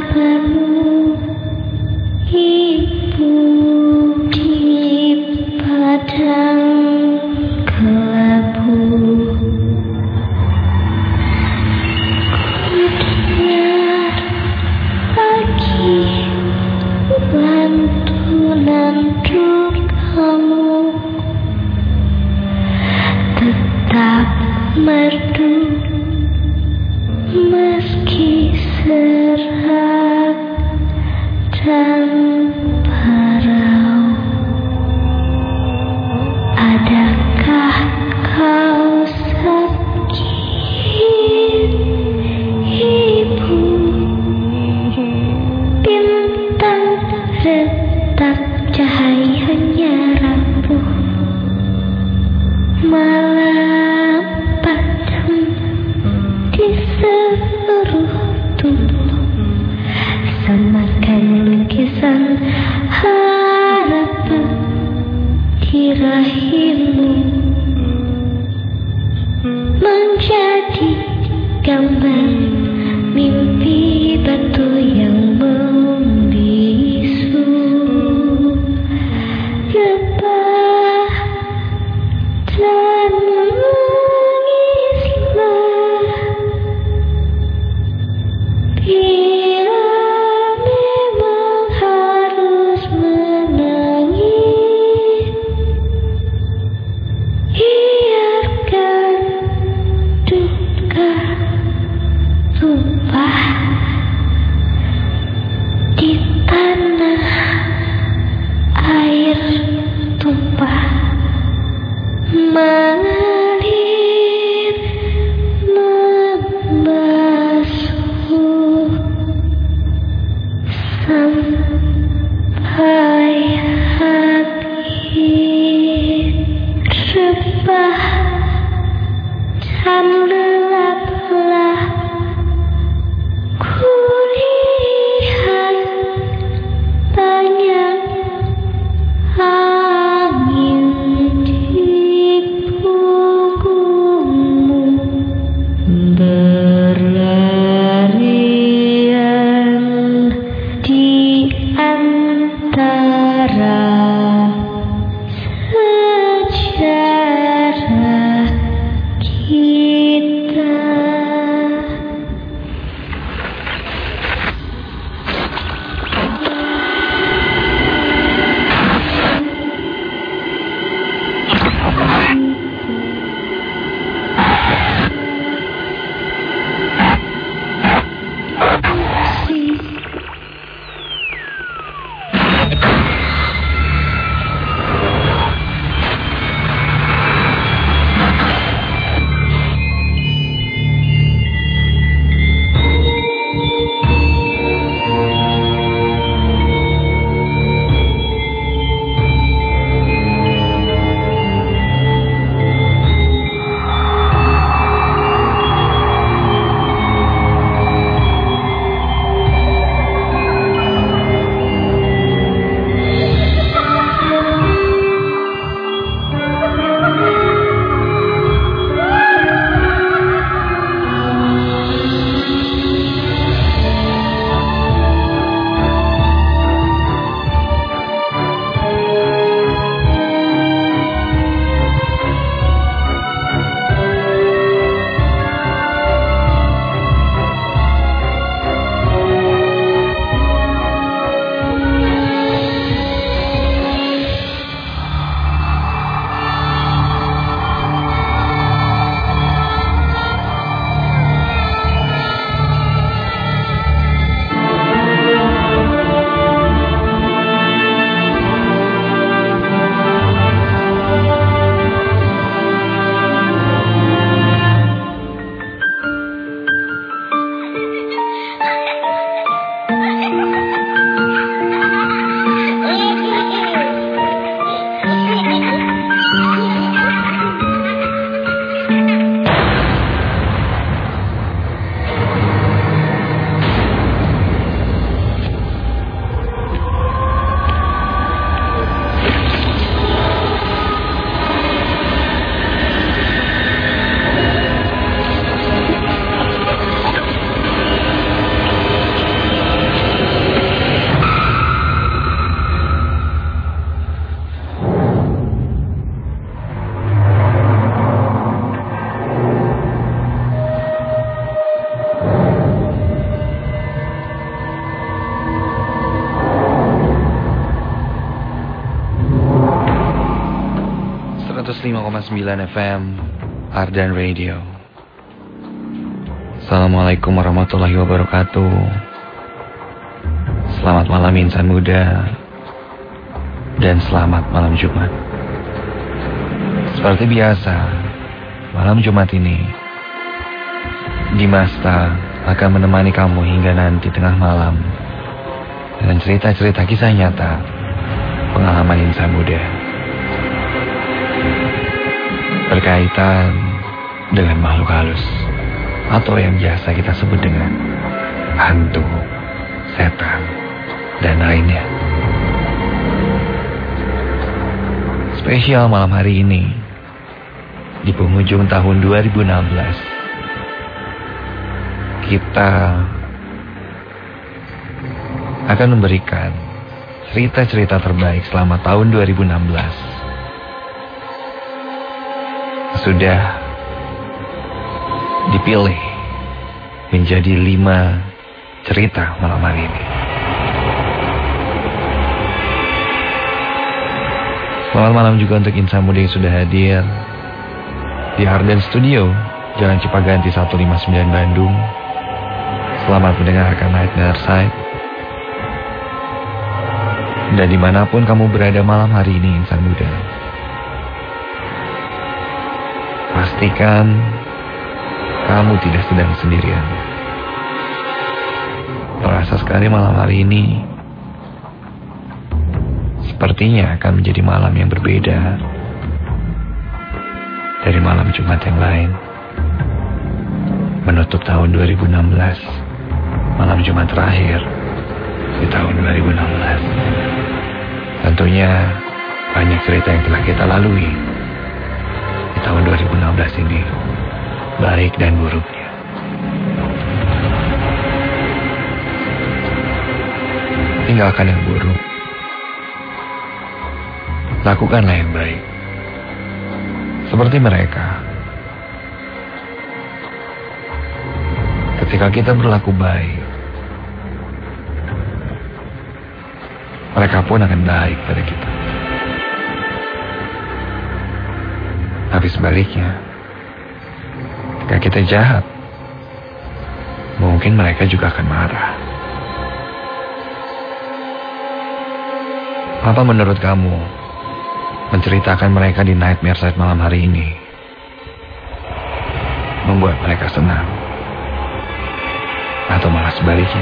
baru ibu di padang kelabu. Kudengar lagi lantunan dukamu, tetap merdu meski serak dan parau. Adakah kau sakit, ibu? Bintang retak cahayanya rapuh, malam padam di seluruh tubuh, semakan lukisan harapan di rahimmu, menjadi gambar mimpi batu yang membisu. Lebah dan menangislah bila memang harus menangis. 105,9 FM Ardan Radio. Assalamualaikum warahmatullahi wabarakatuh. Selamat malam insan muda. Dan selamat malam Jumat. Seperti biasa, malam Jumat ini Dimasta akan menemani kamu hingga nanti tengah malam dengan cerita-cerita kisah nyata pengalaman insan muda berkaitan dengan makhluk halus atau yang biasa kita sebut dengan hantu, setan, dan lainnya. Spesial malam hari ini di penghujung tahun 2016, kita akan memberikan cerita-cerita terbaik selama tahun 2016. Sudah dipilih menjadi 5 cerita malam hari ini. Selamat malam juga untuk insan muda yang sudah hadir di Ardan Studio, Jalan Cipaganti 159 Bandung. Selamat mendengarkan Nightmare Side. Dan dimanapun kamu berada malam hari ini insan muda, pastikan kamu tidak sedang sendirian. Terasa sekali malam hari ini sepertinya akan menjadi malam yang berbeda dari malam Jumat yang lain. Menutup tahun 2016, malam Jumat terakhir di tahun 2016. Tentunya banyak cerita yang telah kita lalui di tahun 2016 ini, baik dan buruknya. Tinggalkan yang buruk, lakukanlah yang baik. Seperti mereka, ketika kita berlaku baik, mereka pun akan baik pada kita. Tapi sebaliknya, ketika kita jahat, mungkin mereka juga akan marah. Apa menurut kamu menceritakan mereka di Nightmare Side malam hari ini membuat mereka senang? Atau malah sebaliknya,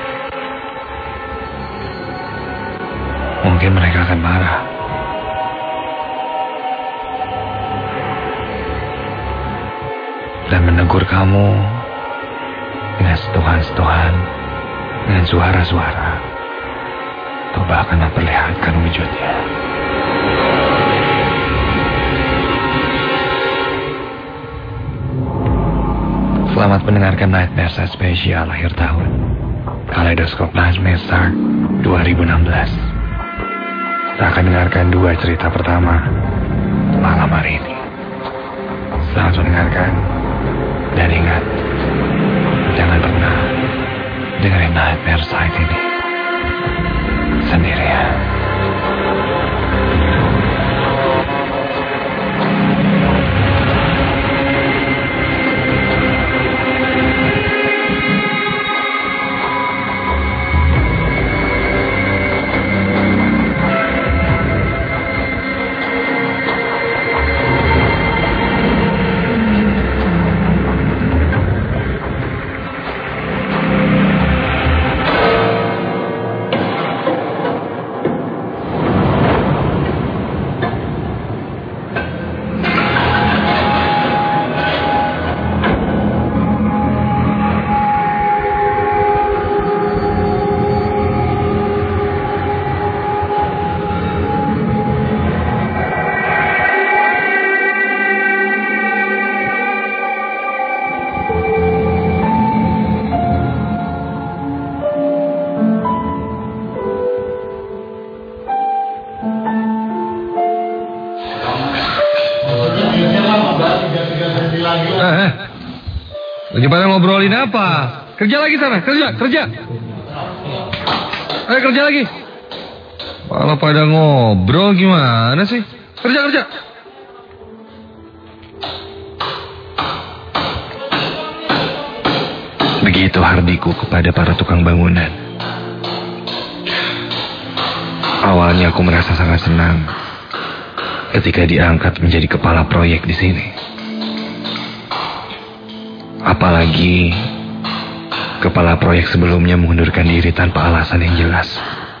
mungkin mereka akan marah. Dan menegur kamu dengan sentuhan-sentuhan, dengan suara-suara, atau bahkan memperlihatkan wujudnya. Selamat mendengarkan Nightmare Side spesial akhir tahun Kaleidoskop Nightmare Side 2016. Kita akan dengarkan 2 cerita pertama malam hari ini. Selamat mendengarkan. Dan ingat, jangan pernah dengerin Nightmare Side ini sendirian. Lagi pada ngobrolin apa? Kerja lagi sana, kerja. Ayo kerja lagi. Malah pada ngobrol gimana sih? Kerja. Begitu hardiku kepada para tukang bangunan. Awalnya aku merasa sangat senang ketika diangkat menjadi kepala proyek di sini. Apalagi kepala proyek sebelumnya mengundurkan diri tanpa alasan yang jelas.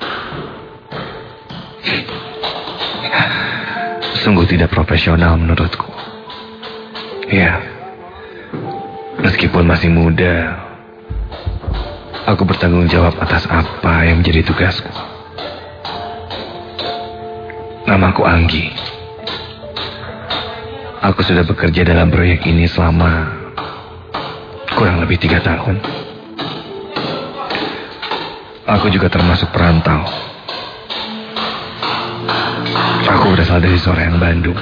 Sungguh tidak profesional menurutku. Ya, meskipun masih muda, aku bertanggung jawab atas apa yang menjadi tugasku. Namaku Anggi. Aku sudah bekerja dalam proyek ini selama kurang lebih 3 tahun. Aku juga termasuk perantau. Aku berasal dari Soreang, Bandung.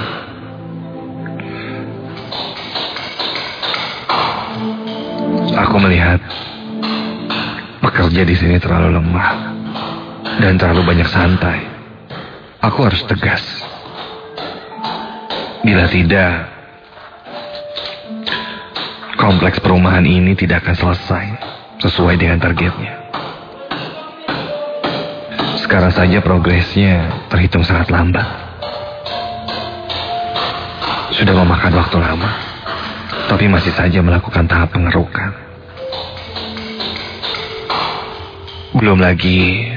Aku melihat pekerja di sini terlalu lemah dan terlalu banyak santai. Aku harus tegas. Bila tidak, kompleks perumahan ini tidak akan selesai sesuai dengan targetnya. Sekarang saja progresnya terhitung sangat lambat. Sudah memakan waktu lama, tapi masih saja melakukan tahap pengerukan. Belum lagi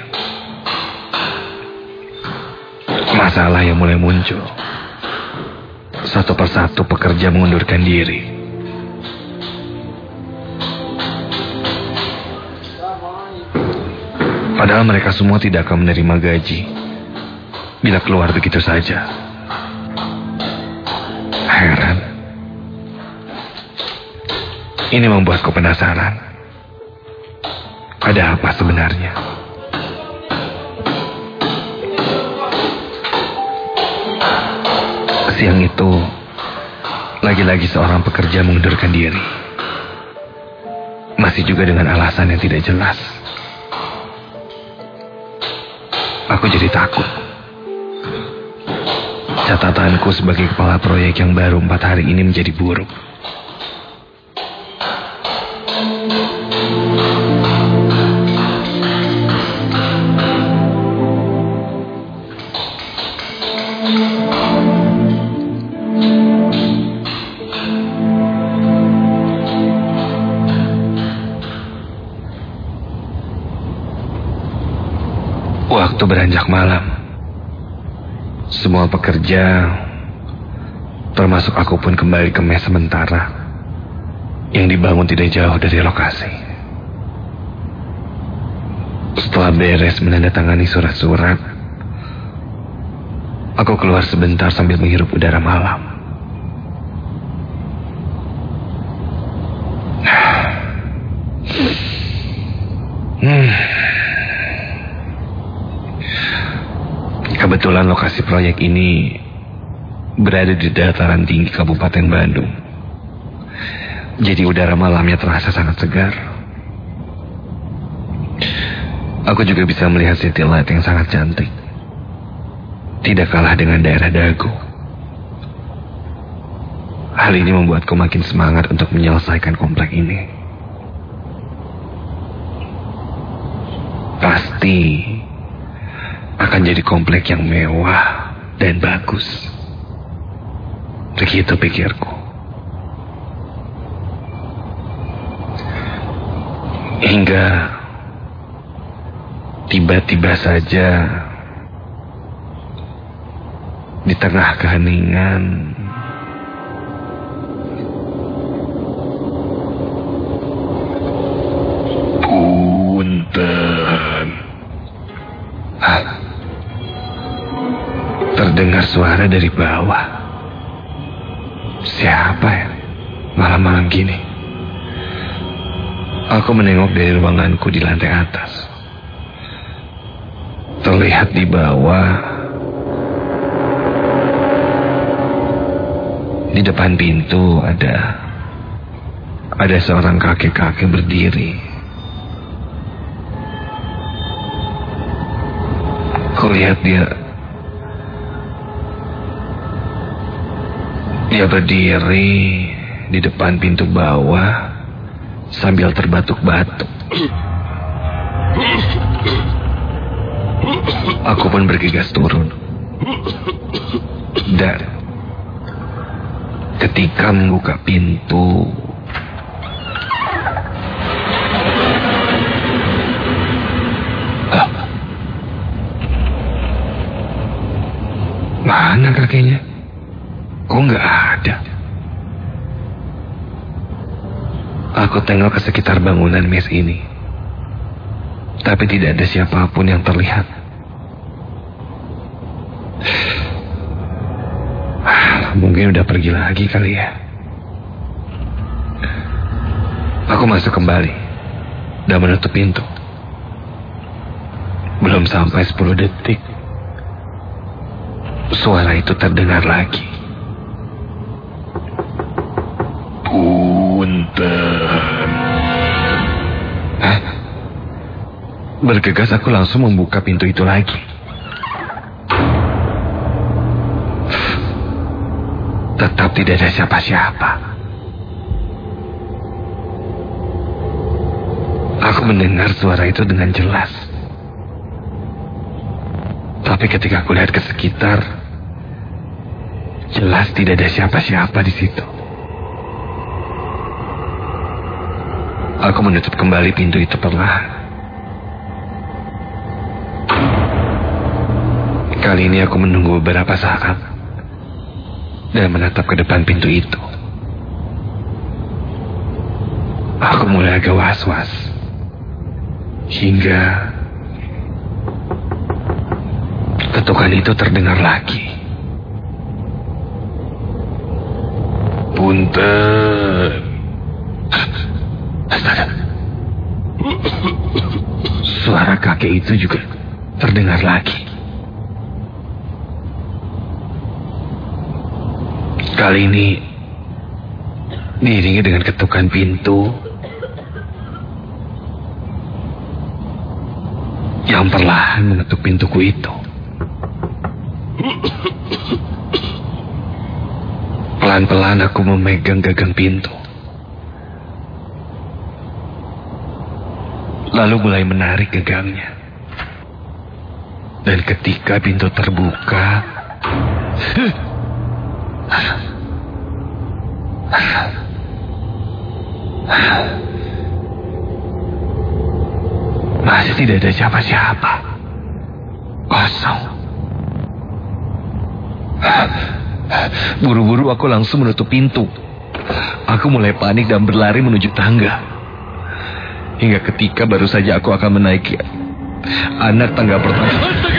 masalah yang mulai muncul. Satu persatu pekerja mengundurkan diri. Padahal mereka semua tidak akan menerima gaji bila keluar begitu saja. Heran. Ini membuatku penasaran. Ada apa sebenarnya? Siang itu, lagi-lagi seorang pekerja mengundurkan diri. Masih juga dengan alasan yang tidak jelas. Aku jadi takut. Catatanku sebagai kepala proyek yang baru 4 hari ini menjadi buruk. Waktu beranjak malam. Semua pekerja, termasuk aku pun kembali ke mes sementara yang dibangun tidak jauh dari lokasi. Setelah beres menandatangani surat-surat, aku keluar sebentar sambil menghirup udara malam. Kebetulan lokasi proyek ini berada di dataran tinggi Kabupaten Bandung. Jadi udara malamnya terasa sangat segar. Aku juga bisa melihat city light yang sangat cantik. Tidak kalah dengan daerah Dago. Hal ini membuatku makin semangat untuk menyelesaikan komplek ini. Pasti akan jadi komplek yang mewah dan bagus. Begitu pikirku. Hingga tiba-tiba saja di tengah keheningan punten. Terdengar suara dari bawah. Siapa ya? Malam-malam gini. Aku menengok dari ruanganku di lantai atas. Terlihat di bawah, di depan pintu ada seorang kakek-kakek berdiri. Kulihat dia berdiri di depan pintu bawah sambil terbatuk-batuk. Aku pun bergegas turun. Dan ketika membuka pintu, mana kakeknya? Kok nggak ada? Aku tengok ke sekitar bangunan mes ini, tapi tidak ada siapapun yang terlihat. Mungkin udah pergi lagi kali ya. Aku masuk kembali dan menutup pintu. Belum sampai 10 detik, suara itu terdengar lagi. Punten. Bergegas aku langsung membuka pintu itu lagi. Tetap tidak ada siapa-siapa. Aku mendengar suara itu dengan jelas. Tapi ketika aku lihat ke sekitar, jelas tidak ada siapa-siapa di situ. Aku menutup kembali pintu itu perlahan. Kali ini aku menunggu beberapa saat dan menatap ke depan pintu itu. Aku mulai agak was-was hingga ketukan itu terdengar lagi. Punten. Astaga. Suara kakek itu juga terdengar lagi. Kali ini diiringi dengan ketukan pintu yang perlahan mengetuk pintuku itu. Pelan-pelan aku memegang gagang pintu, lalu mulai menarik gagangnya. Dan ketika pintu terbuka, masih tidak ada siapa-siapa. Kosong. Buru-buru aku langsung menutup pintu. Aku mulai panik dan berlari menuju tangga. Hingga ketika baru saja aku akan menaiki anak tangga pertama.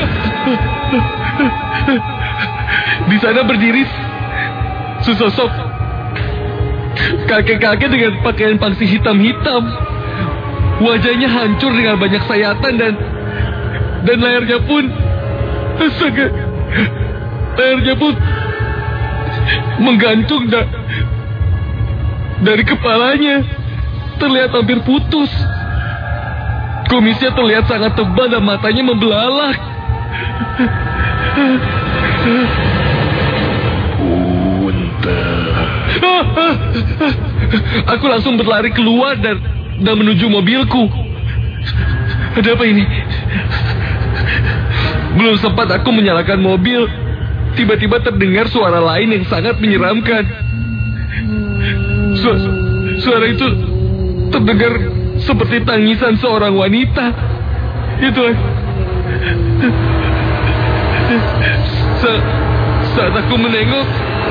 Di sana berdiri sesosok kakek-kakek dengan pakaian pangsi hitam-hitam. Wajahnya hancur dengan banyak sayatan dan layarnya pun, astaga, layarnya pun menggantung dari kepalanya, terlihat hampir putus. Kumisnya terlihat sangat tebal dan matanya membelalak. Aku langsung berlari keluar dan menuju mobilku. Ada apa ini? Belum sempat aku menyalakan mobil, tiba-tiba terdengar suara lain yang sangat menyeramkan. Suara itu terdengar seperti tangisan seorang wanita. Itulah. Saat aku menengok,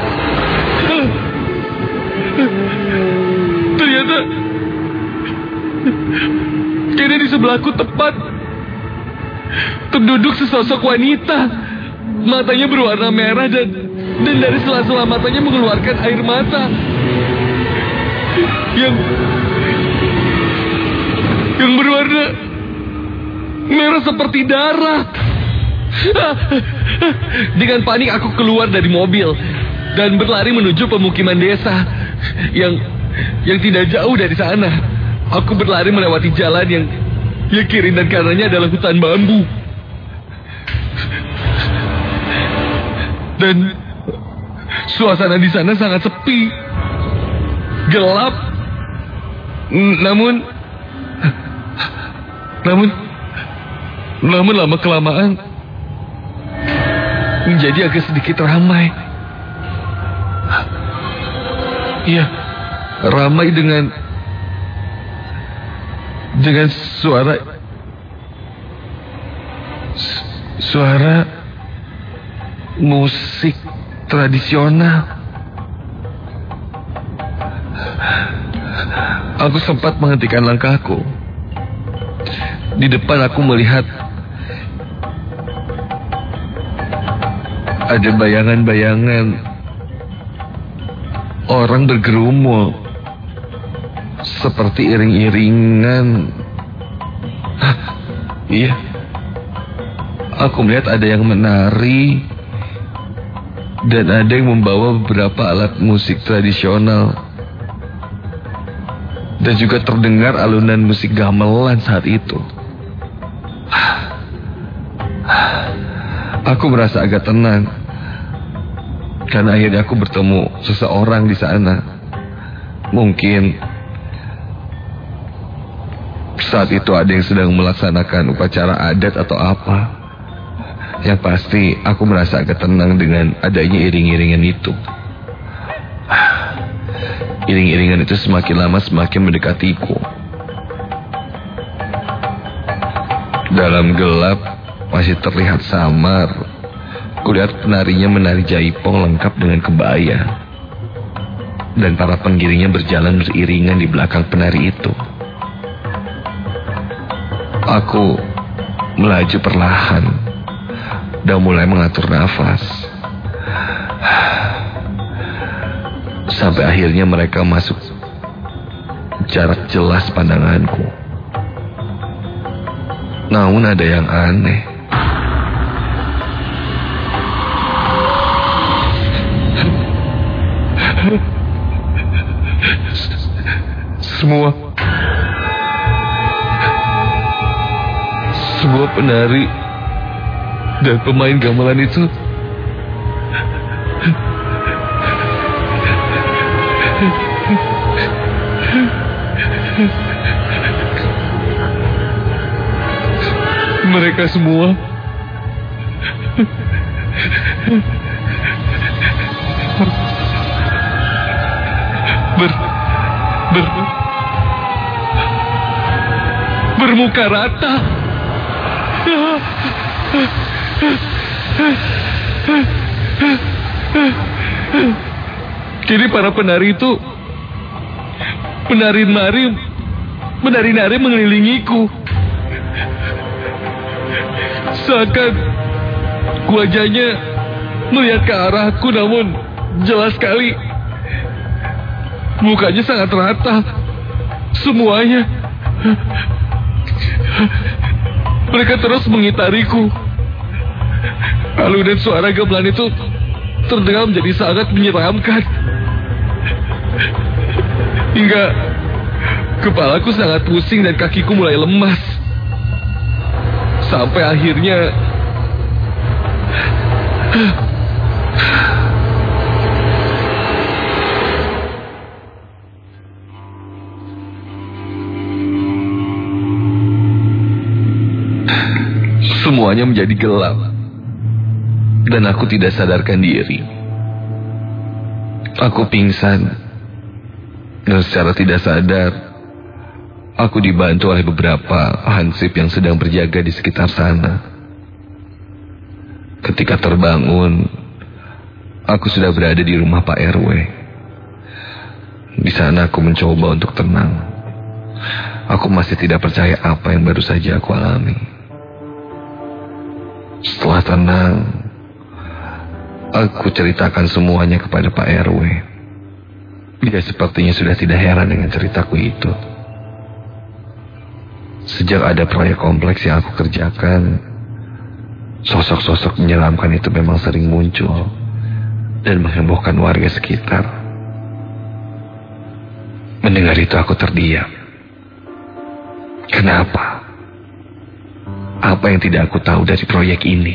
ternyata kini di sebelahku tepat terduduk sesosok wanita. Matanya berwarna merah dan dari sela-sela matanya mengeluarkan air mata yang berwarna merah seperti darah. Dengan panik aku keluar dari mobil dan berlari menuju pemukiman desa yang tidak jauh dari sana. Aku berlari melewati jalan yang kiri dan kanannya adalah hutan bambu. Dan suasana di sana sangat sepi, gelap, Namun lama-kelamaan menjadi agak sedikit ramai. Iya, ramai dengan suara musik tradisional. Aku sempat menghentikan langkahku. Di depan aku melihat ada bayangan-bayangan orang bergerumul seperti iring-iringan. Iya, aku melihat ada yang menari dan ada yang membawa beberapa alat musik tradisional, dan juga terdengar alunan musik gamelan saat itu. Aku merasa agak tenang karena akhirnya aku bertemu seseorang di sana. Mungkin saat itu ada yang sedang melaksanakan upacara adat atau apa. Yang pasti aku merasa agak tenang dengan adanya iring-iringan itu. Iring-iringan itu semakin lama semakin mendekatiku. Dalam gelap masih terlihat samar. Kulihat penarinya menari jaipong lengkap dengan kebaya, dan para pengiringnya berjalan beriringan di belakang penari itu. Aku melaju perlahan dan mulai mengatur nafas. Sampai akhirnya mereka masuk jarak jelas pandanganku. Namun ada yang aneh. Semua penari dan pemain gamelan itu mereka semua bermuka rata. Kini para penari itu menari-nari mengelilingiku. Seakan wajahnya melihat ke arahku, namun jelas sekali mukanya sangat rata semuanya. Mereka terus mengitariku. Alunan suara gamelan itu terdengar menjadi sangat menyeramkan, hingga kepalaku sangat pusing dan kakiku mulai lemas. Sampai akhirnya semuanya menjadi gelap dan aku tidak sadarkan diri. Aku pingsan dan secara tidak sadar aku dibantu oleh beberapa hansip yang sedang berjaga di sekitar sana. Ketika terbangun, aku sudah berada di rumah Pak RW. Di sana aku mencoba untuk tenang. Aku masih tidak percaya apa yang baru saja aku alami. Setelah tenang, aku ceritakan semuanya kepada Pak RW. Dia sepertinya sudah tidak heran dengan ceritaku itu. Sejak ada proyek kompleks yang aku kerjakan, sosok-sosok menyeramkan itu memang sering muncul dan menghebohkan warga sekitar. Mendengar itu aku terdiam. Kenapa? Apa yang tidak aku tahu dari proyek ini?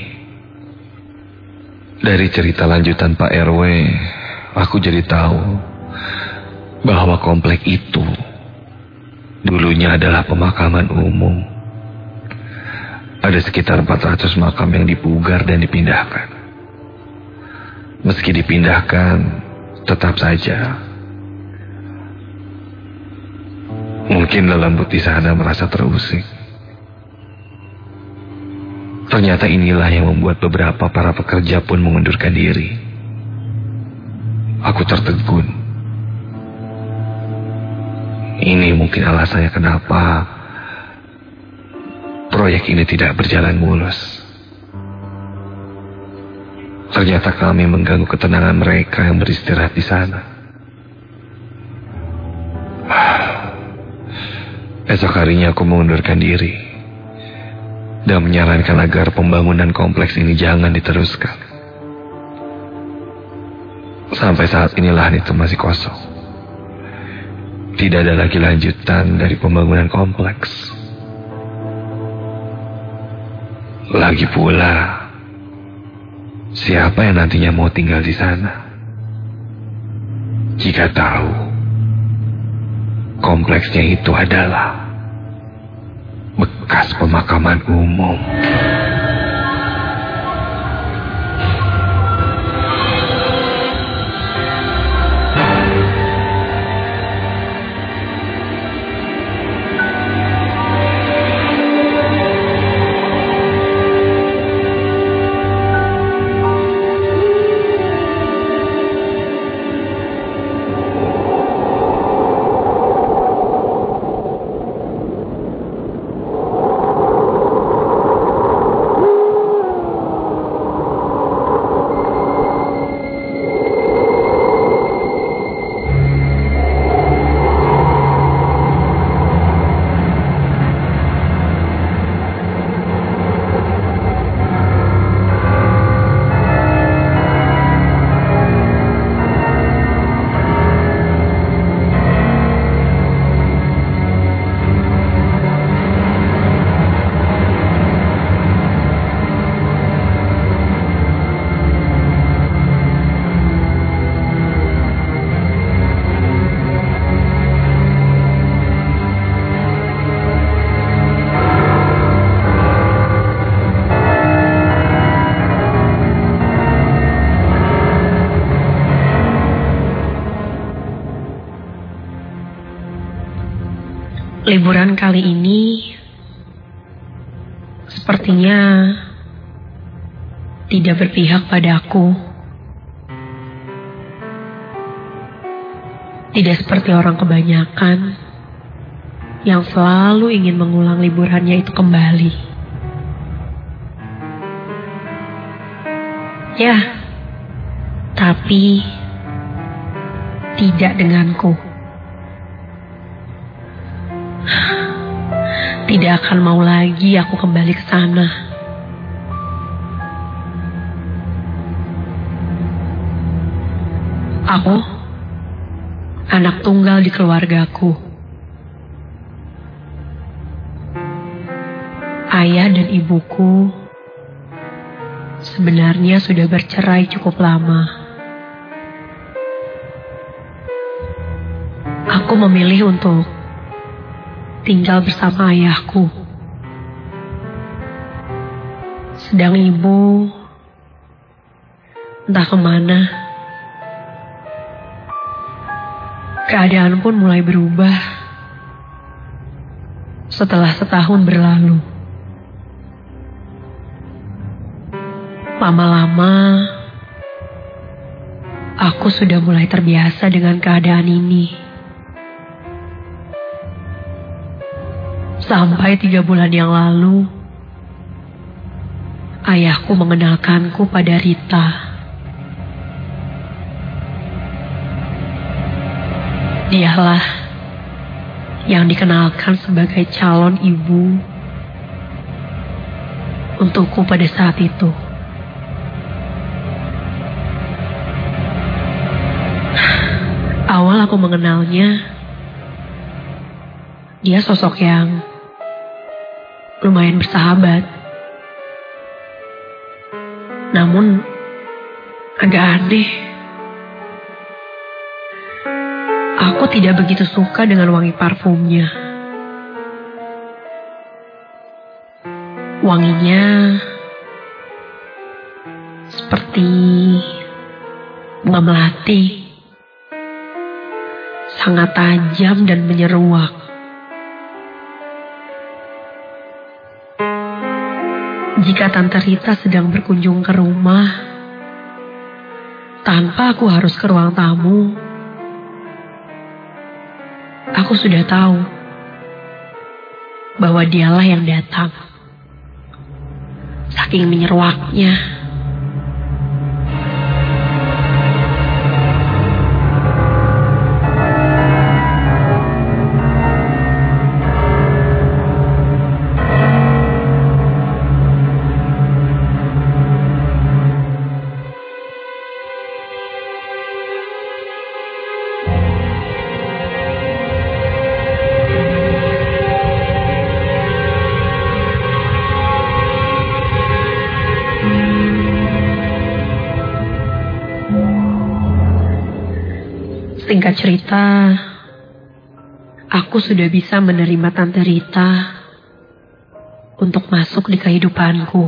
Dari cerita lanjutan Pak RW, aku jadi tahu bahwa komplek itu dulunya adalah pemakaman umum. Ada sekitar 400 makam yang dipugar dan dipindahkan. Meski dipindahkan, tetap saja mungkin lelembut di sana merasa terusik. Ternyata inilah yang membuat beberapa para pekerja pun mengundurkan diri. Aku tertegun. Ini mungkin alasannya kenapa proyek ini tidak berjalan mulus. Ternyata kami mengganggu ketenangan mereka yang beristirahat di sana. Esok harinya aku mengundurkan diri dan menyarankan agar pembangunan kompleks ini jangan diteruskan. Sampai saat ini lahan itu masih kosong. Tidak ada lagi lanjutan dari pembangunan kompleks. Lagi pula, siapa yang nantinya mau tinggal di sana? Jika tahu kompleksnya itu adalah bekas pemakaman umum. Liburan kali ini sepertinya tidak berpihak padaku. Tidak seperti orang kebanyakan yang selalu ingin mengulang liburannya itu kembali. Ya, tapi tidak denganku. Tidak akan mau lagi aku kembali ke sana. Aku anak tunggal di keluargaku. Ayah dan ibuku sebenarnya sudah bercerai cukup lama. Aku memilih untuk tinggal bersama ayahku. Sedang ibu entah kemana. Keadaan pun mulai berubah setelah setahun berlalu. Lama-lama aku sudah mulai terbiasa dengan keadaan ini. Sampai 3 bulan yang lalu, ayahku mengenalkanku pada Rita. Dialah yang dikenalkan sebagai calon ibu untukku pada saat itu. Awal aku mengenalnya, dia sosok yang lumayan bersahabat. Namun agak aneh. Aku tidak begitu suka dengan wangi parfumnya. Wanginya seperti bunga melati, sangat tajam dan menyeruak. Jika Tante Rita sedang berkunjung ke rumah, tanpa aku harus ke ruang tamu, aku sudah tahu bahwa dialah yang datang. Saking menyeruaknya. Singkat cerita, aku sudah bisa menerima Tante Rita untuk masuk di kehidupanku.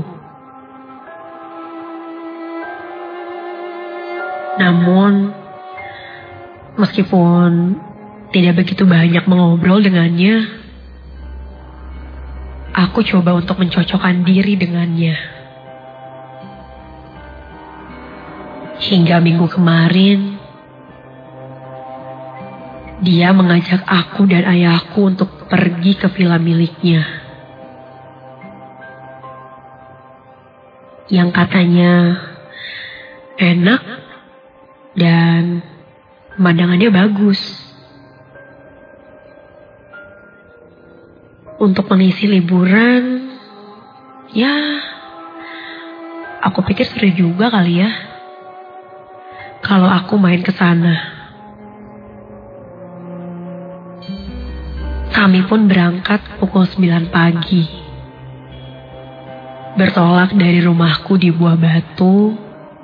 Namun, meskipun tidak begitu banyak mengobrol dengannya, aku coba untuk mencocokkan diri dengannya. Hingga minggu kemarin, dia mengajak aku dan ayahku untuk pergi ke villa miliknya. Yang katanya enak dan pemandangannya bagus. Untuk mengisi liburan, ya aku pikir seru juga kali ya kalau aku main ke sana. Kami pun berangkat pukul 9 pagi. Bertolak dari rumahku di Buah Batu,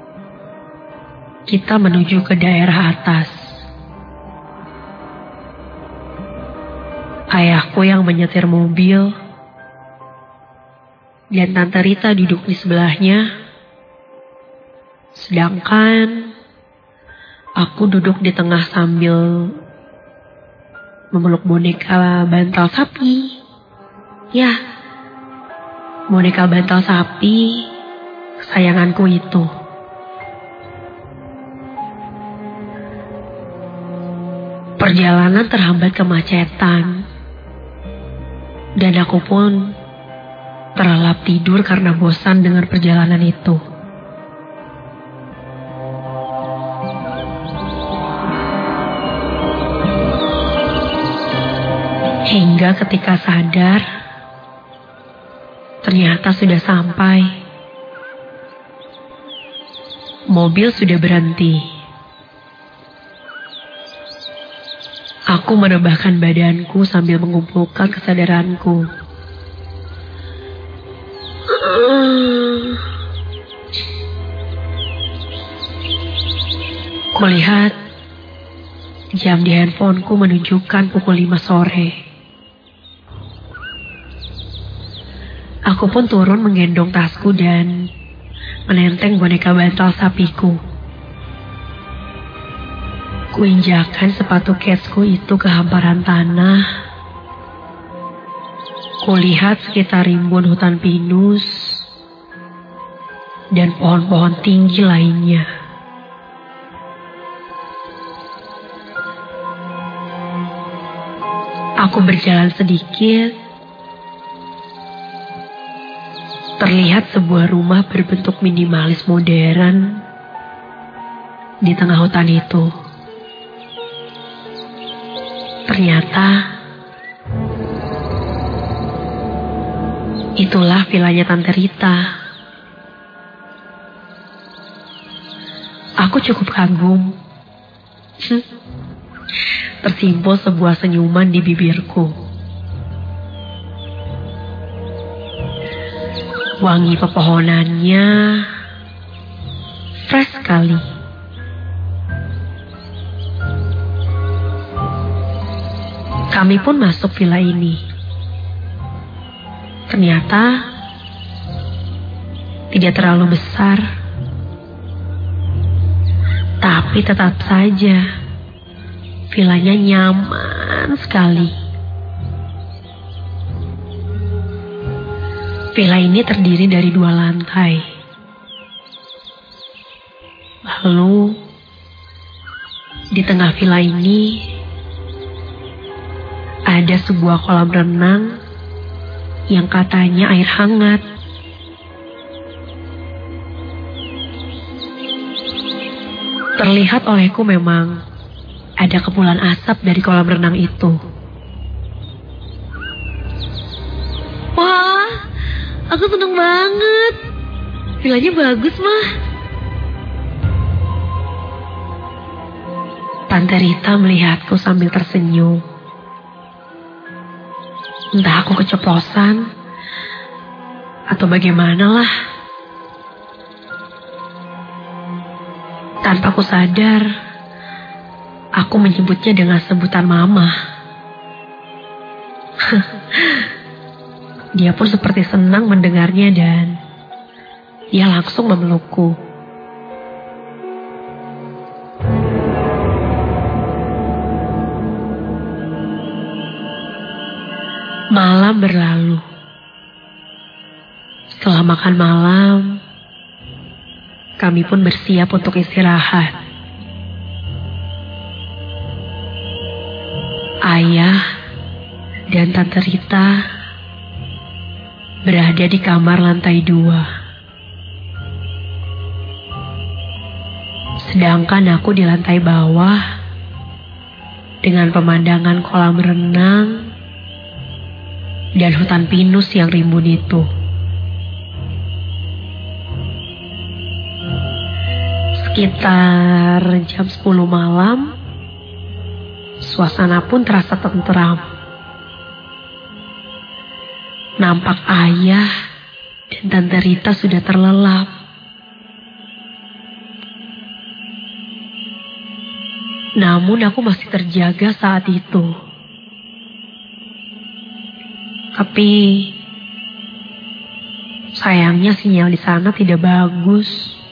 kita menuju ke daerah atas. Ayahku yang menyetir mobil, dan Tante Rita duduk di sebelahnya. Sedangkan aku duduk di tengah sambil memeluk boneka bantal sapi. Ya, boneka bantal sapi kesayanganku itu. Perjalanan terhambat kemacetan, dan aku pun terlelap tidur karena bosan dengan perjalanan itu. Hingga ketika sadar, ternyata sudah sampai. Mobil sudah berhenti. Aku menebahkan badanku sambil mengumpulkan kesadaranku. Kulihat jam di handphoneku menunjukkan pukul 5 sore. Aku pun turun menggendong tasku dan menenteng boneka bantal sapiku. Kuinjakan sepatu ketsku itu ke hamparan tanah. Kulihat sekitar rimbun hutan pinus dan pohon-pohon tinggi lainnya. Aku berjalan sedikit. Terlihat sebuah rumah berbentuk minimalis modern di tengah hutan itu. Ternyata itulah vilanya Tante Rita. Aku cukup kagum. Tersimpul sebuah senyuman di bibirku. Wangi pepohonannya fresh sekali. Kami pun masuk villa ini. Ternyata tidak terlalu besar, tapi tetap saja vilanya nyaman sekali. Villa ini terdiri dari 2 lantai. Lalu di tengah villa ini ada sebuah kolam renang yang katanya air hangat. Terlihat olehku memang ada kepulan asap dari kolam renang itu. Wah, aku seneng banget. Villanya bagus, Mah. Tante Rita melihatku sambil tersenyum. Entah aku keceplosan atau bagaimanalah. Tanpa aku sadar, aku menyebutnya dengan sebutan Mama. Dia pun seperti senang mendengarnya dan dia langsung memelukku. Malam berlalu. Setelah makan malam, kami pun bersiap untuk istirahat. Ayah dan Tante Rita berada di kamar lantai 2. Sedangkan aku di lantai bawah dengan pemandangan kolam renang dan hutan pinus yang rimbun itu. Sekitar jam 10 malam, suasana pun terasa tentram. Nampak ayah dan Tante Rita sudah terlelap. Namun aku masih terjaga saat itu. Tapi sayangnya sinyal di sana tidak bagus.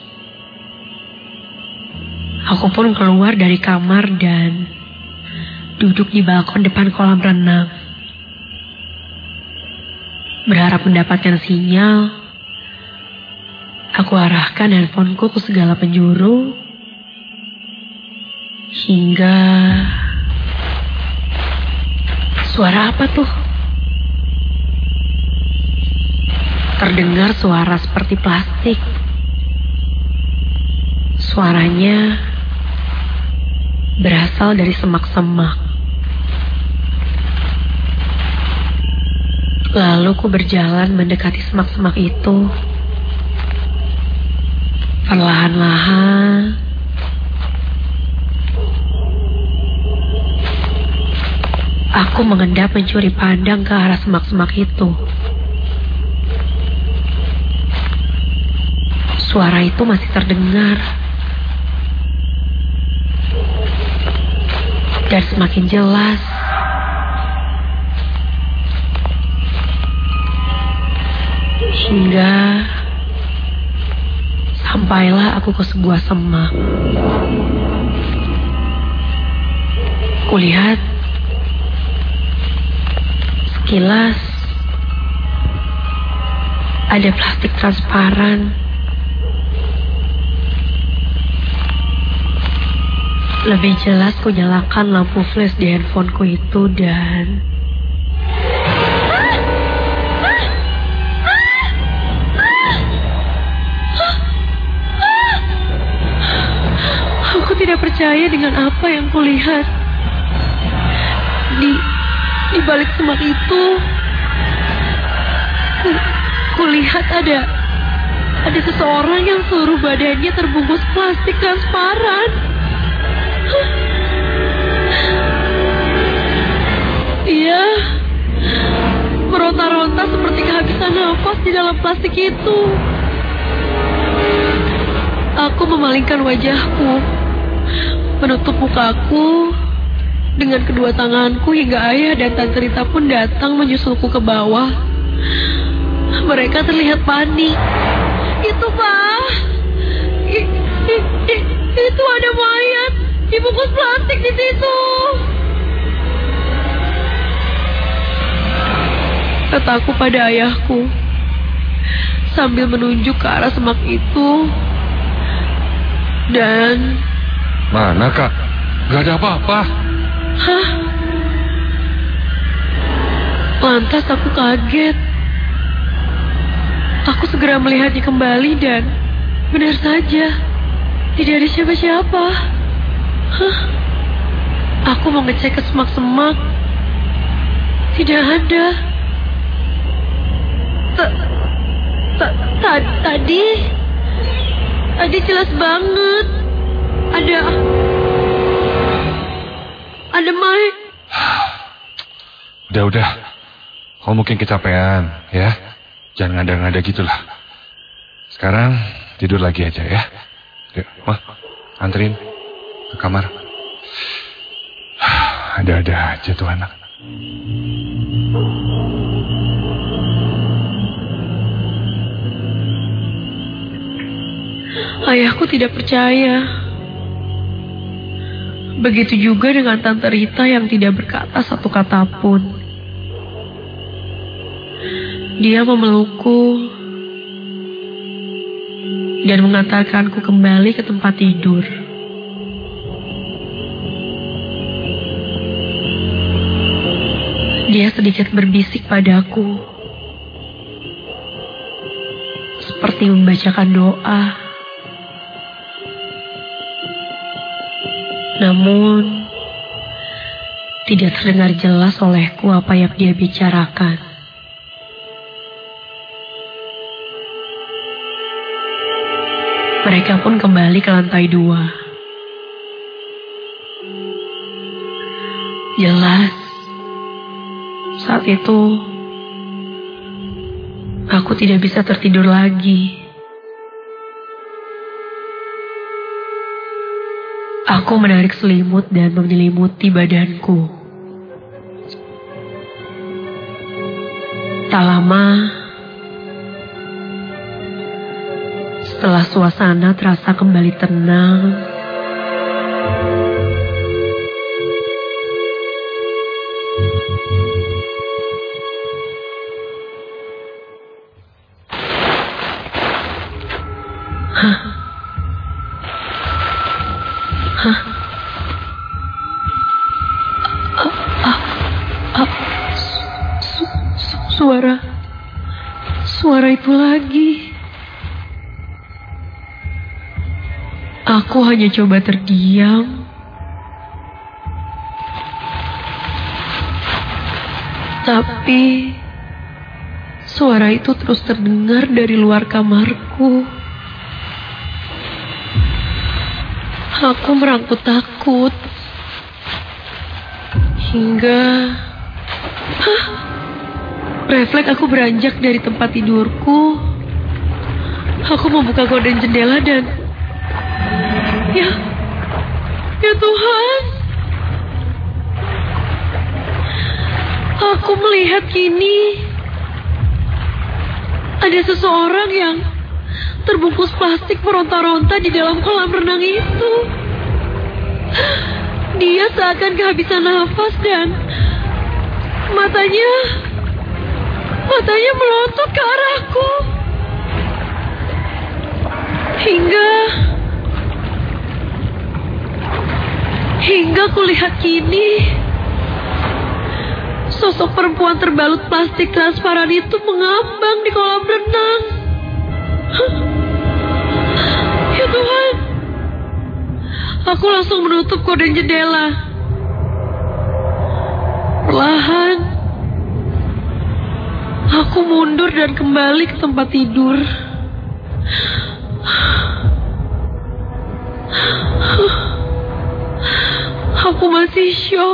Aku pun keluar dari kamar dan duduk di balkon depan kolam renang. Berharap mendapatkan sinyal, aku arahkan handphoneku ke segala penjuru hingga suara apa tuh? Terdengar suara seperti plastik. Suaranya berasal dari semak-semak. Lalu ku berjalan mendekati semak-semak itu. Perlahan-lahan aku mengendap mencuri pandang ke arah semak-semak itu. Suara itu masih terdengar. Dan semakin jelas. Hingga sampailah aku ke sebuah semak. Kulihat sekilas ada plastik transparan. Lebih jelas ku nyalakan lampu flash di handphoneku itu dan aku tidak percaya dengan apa yang kulihat. Di balik semak itu kulihat ada seseorang yang seluruh badannya terbungkus plastik transparan. Dia meronta-ronta seperti kehabisan nafas di dalam plastik itu. Aku memalingkan wajahku, menutup mukaku dengan kedua tanganku hingga ayah dan Tante Rita pun datang menyusulku ke bawah. Mereka terlihat panik. itu, Pak. Itu ada mayat dibungkus plastik di situ. Kataku pada ayahku sambil menunjuk ke arah semak itu. Dan... Mana, Kak? Gak ada apa-apa. Hah? Lantas aku kaget. Aku segera melihatnya kembali dan benar saja, tidak ada siapa-siapa. Hah? Aku mau ngecek ke semak-semak. Tidak ada. Tadi jelas banget. Ada Mai. Udah. Kau mungkin kecapean, ya. Jangan ngada-ngada gitulah. Sekarang tidur lagi aja ya. Yuk, Mah, anterin ke kamar. Ada-ada aja tuh anak. Ayahku tidak percaya. Begitu juga dengan Tante Rita yang tidak berkata satu kata pun. Dia memelukku dan mengantarkanku kembali ke tempat tidur. Dia sedikit berbisik padaku, seperti membacakan doa. Namun, tidak terdengar jelas olehku apa yang dia bicarakan. Mereka pun kembali ke lantai 2. Jelas, saat itu aku tidak bisa tertidur lagi. Aku menarik selimut dan menyelimuti badanku. Tak lama, setelah suasana terasa kembali tenang, suara itu lagi. Aku hanya coba terdiam. Tapi suara itu terus terdengar dari luar kamarku. Aku merangkut takut. Hingga refleks aku beranjak dari tempat tidurku. Aku membuka gorden jendela dan Ya Tuhan, aku melihat kini ada seseorang yang terbungkus plastik meronta-ronta di dalam kolam renang itu. Dia seakan kehabisan nafas dan matanya melotot ke arahku. Hingga kulihat kini sosok perempuan terbalut plastik transparan itu mengambang di kolam renang. Ya Tuhan, aku langsung menutup gorden jendela. Perlahan aku mundur dan kembali ke tempat tidur. Aku masih syok.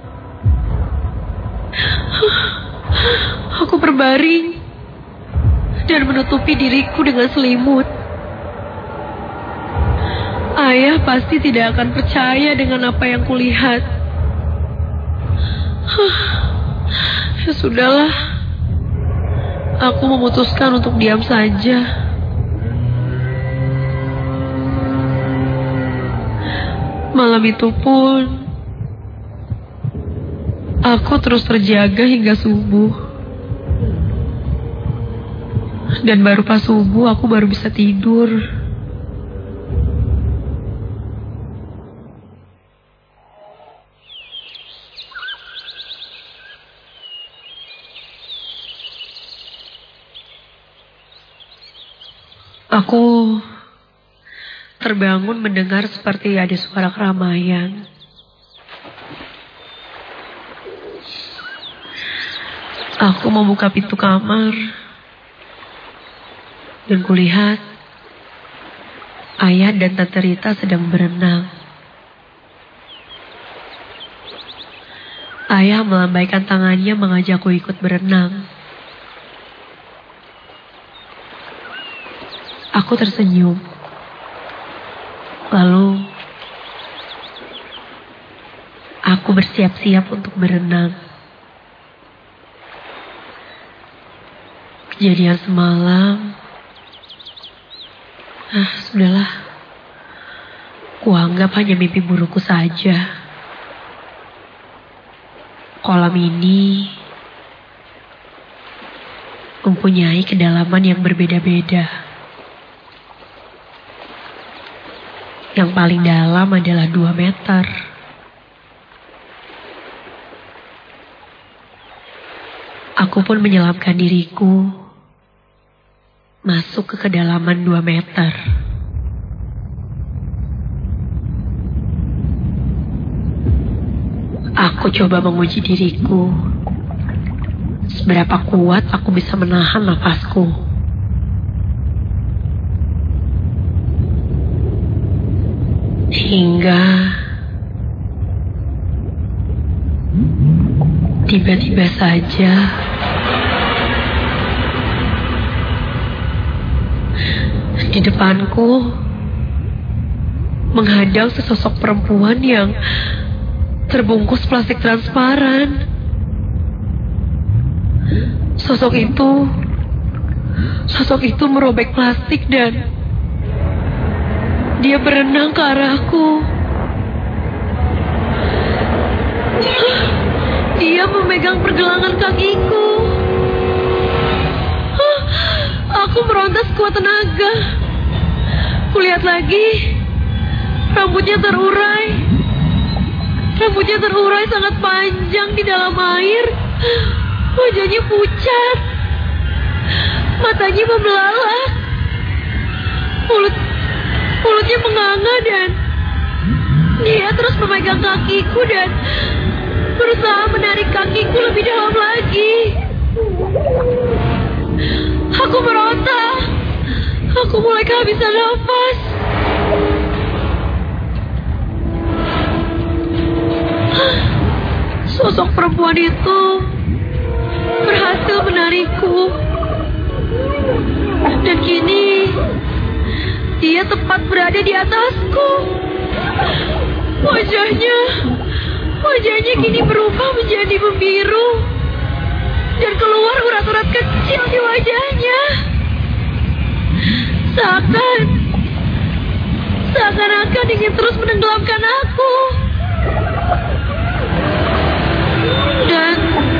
Aku berbaring dan menutupi diriku dengan selimut. Ayah pasti tidak akan percaya dengan apa yang kulihat. Ya sudahlah. Aku memutuskan untuk diam saja. Malam itu pun aku terus terjaga hingga subuh. Dan baru pas subuh aku baru bisa tidur. Aku terbangun mendengar seperti ada suara keramaian. Aku membuka pintu kamar dan kulihat ayah dan tante Rita sedang berenang. Ayah melambaikan tangannya mengajakku ikut berenang. Aku tersenyum. Lalu aku bersiap-siap untuk berenang. Kejadian semalam, sudahlah. Kuanggap hanya mimpi burukku saja. Kolam ini mempunyai kedalaman yang berbeda-beda. Yang paling dalam adalah 2 meter. Aku pun menyelamkan diriku masuk ke kedalaman 2 meter. Aku coba menguji diriku. Seberapa kuat aku bisa menahan nafasku. Hingga tiba-tiba saja di depanku menghadang sesosok perempuan yang terbungkus plastik transparan. Sosok itu merobek plastik dan dia berenang ke arahku. Dia memegang pergelangan kakiku. Aku meronta sekuat tenaga. Kulihat lagi, rambutnya terurai. Rambutnya terurai sangat panjang di dalam air. Wajahnya pucat. Matanya membelalak. Mulutnya menganga dan dia terus memegang kakiku dan berusaha menarik kakiku lebih dalam lagi. Aku meronta. Aku mulai kehabisan nafas. Sosok perempuan itu berhasil menarikku. Dan kini dia tepat berada di atasku. Wajahnya kini berubah menjadi membiru. Dan keluar urat-urat kecil di wajahnya. Seakan-akan ingin terus menenggelamkan aku. Dan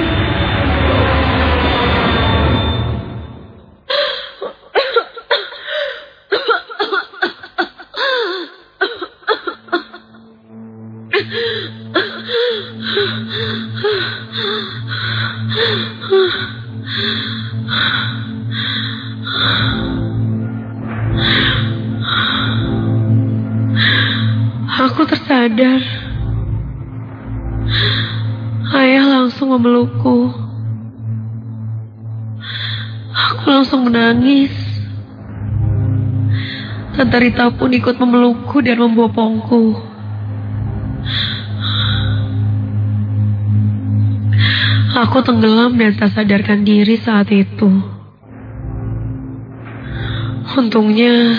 aku tersadar. Ayah langsung memelukku. Aku langsung menangis. Tante Rita pun ikut memelukku dan membopongku. Aku tenggelam dan tak sadarkan diri saat itu. Untungnya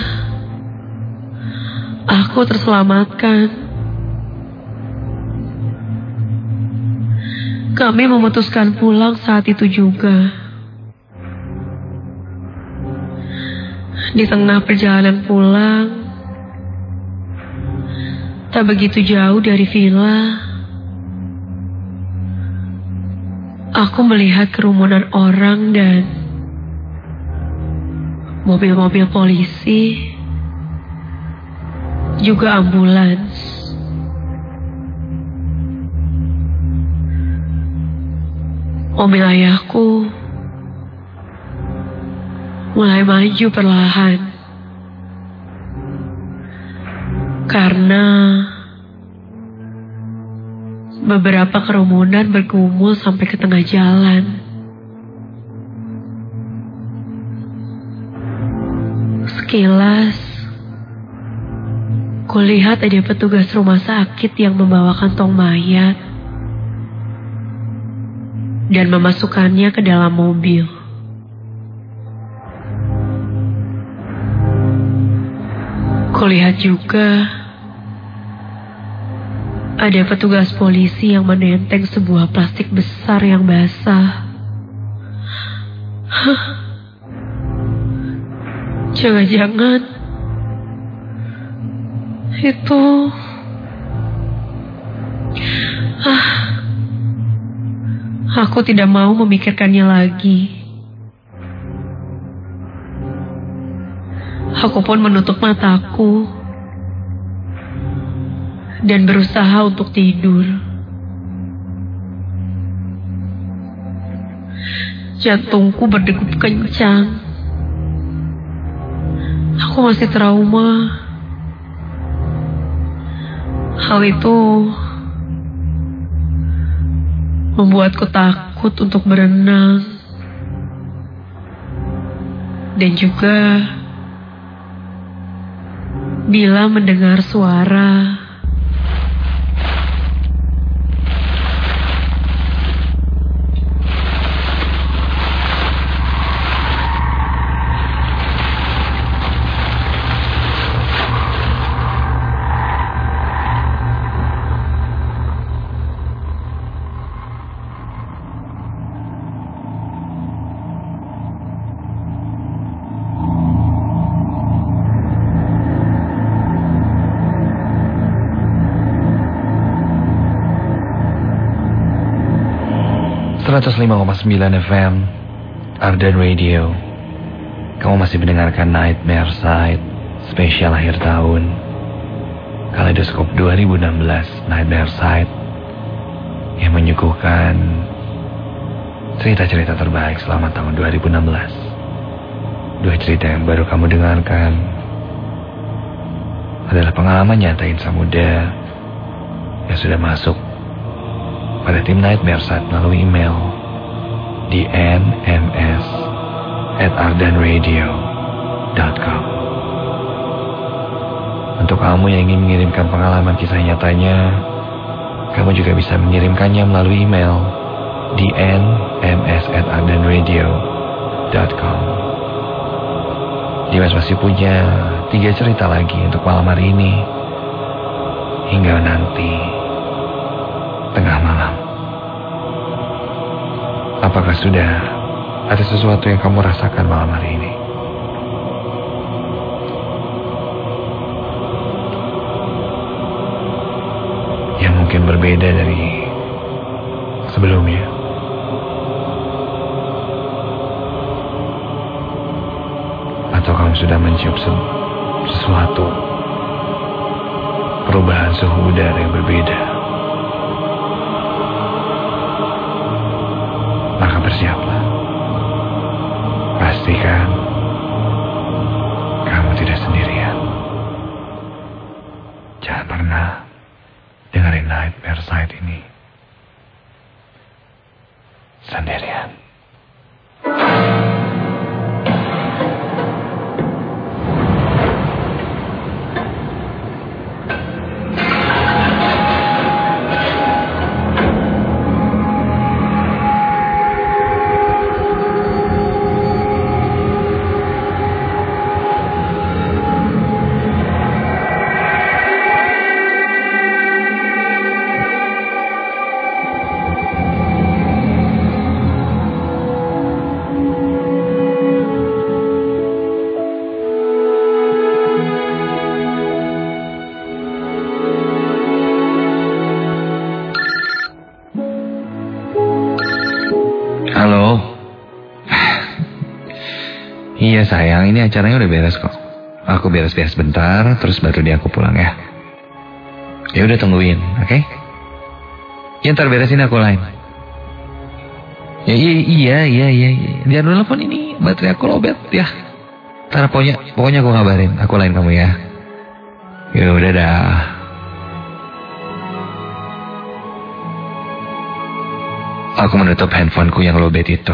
aku terselamatkan. Kami memutuskan pulang saat itu juga. Di tengah perjalanan pulang, Tak begitu jauh dari villa, aku melihat kerumunan orang dan mobil-mobil polisi, juga ambulans. Mobil ayahku mulai maju perlahan karena beberapa kerumunan bergumul sampai ke tengah jalan. Sekilas, kulihat ada petugas rumah sakit yang membawa kantong mayat dan memasukkannya ke dalam mobil. Kulihat juga ada petugas polisi yang menenteng sebuah plastik besar yang basah. Jangan-jangan itu... Aku tidak mau memikirkannya lagi. Aku pun menutup mataku dan berusaha untuk tidur. Jantungku berdegup kencang. Aku masih trauma. Hal itu membuatku takut untuk berenang. Dan juga bila mendengar suara FM Ardan Radio. Kamu masih mendengarkan Nightmare Side spesial akhir tahun Kaleidoskop 2016 Nightmare Side yang menyuguhkan cerita-cerita terbaik selama tahun 2016. Dua cerita yang baru kamu dengarkan adalah pengalaman nyata insan muda yang sudah masuk pada tim Nightmare Side melalui email di nms@ardanradio.com. Untuk kamu yang ingin mengirimkan pengalaman kisah nyatanya, kamu juga bisa mengirimkannya melalui email di nms@ardanradio.com. Dimas masih punya 3 cerita lagi untuk malam hari ini hingga nanti tengah malam. Apakah sudah ada sesuatu yang kamu rasakan malam hari ini? Yang mungkin berbeda dari sebelumnya? Atau kamu sudah mencium sesuatu perubahan suhu udara yang berbeda? Maka bersiaplah. Pastikan kamu tidak sendirian. Jangan pernah dengerin Nightmare Side ini sendirian. Iya sayang, ini acaranya udah beres kok. Aku beres-beres bentar, terus baru aku pulang ya. Ya udah tungguin, oke? Ya ntar beresin aku lain. Ya iya. Jangan dulu telepon ini, baterai aku lowbat ya. Ntar pokoknya aku ngabarin, aku lain kamu ya. Ya udah dah. Aku menutup handphoneku yang lowbat itu.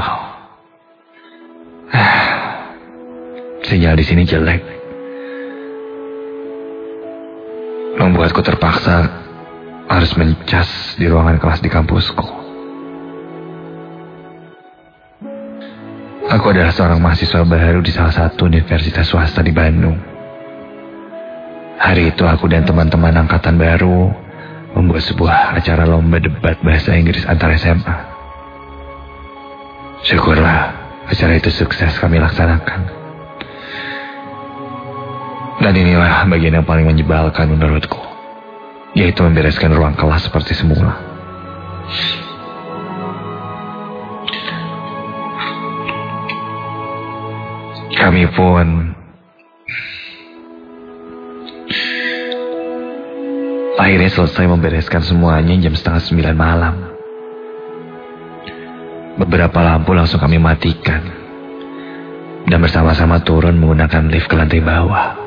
Sinyal di sini jelek, membuatku terpaksa harus mencas di ruangan kelas di kampusku. Aku adalah seorang mahasiswa baru di salah satu universitas swasta di Bandung. Hari itu aku dan teman-teman angkatan baru membuat sebuah acara lomba debat bahasa Inggris antar SMA. Syukurlah acara itu sukses kami laksanakan. Dan inilah bagian yang paling menyebalkan menurutku, yaitu membereskan ruang kelas seperti semula. Kami pun akhirnya selesai membereskan semuanya jam 8:30 malam. Beberapa lampu langsung kami matikan dan bersama-sama turun menggunakan lift ke lantai bawah.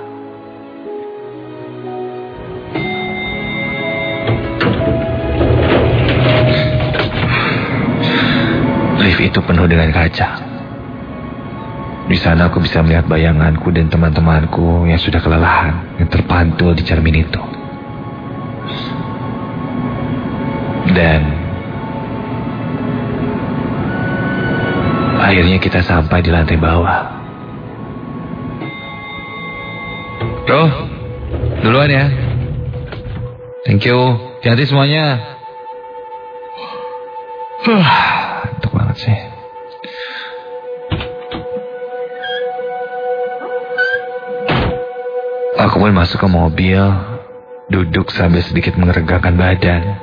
Lift itu penuh dengan kaca. Di sana aku bisa melihat bayanganku dan teman-temanku yang sudah kelelahan yang terpantul di cermin itu. Dan akhirnya kita sampai di lantai bawah. Bro, duluan ya. Thank you. Hati-hati semuanya. Ngantuk banget sih. Aku pun masuk ke mobil, duduk sambil sedikit mengeregangkan badan.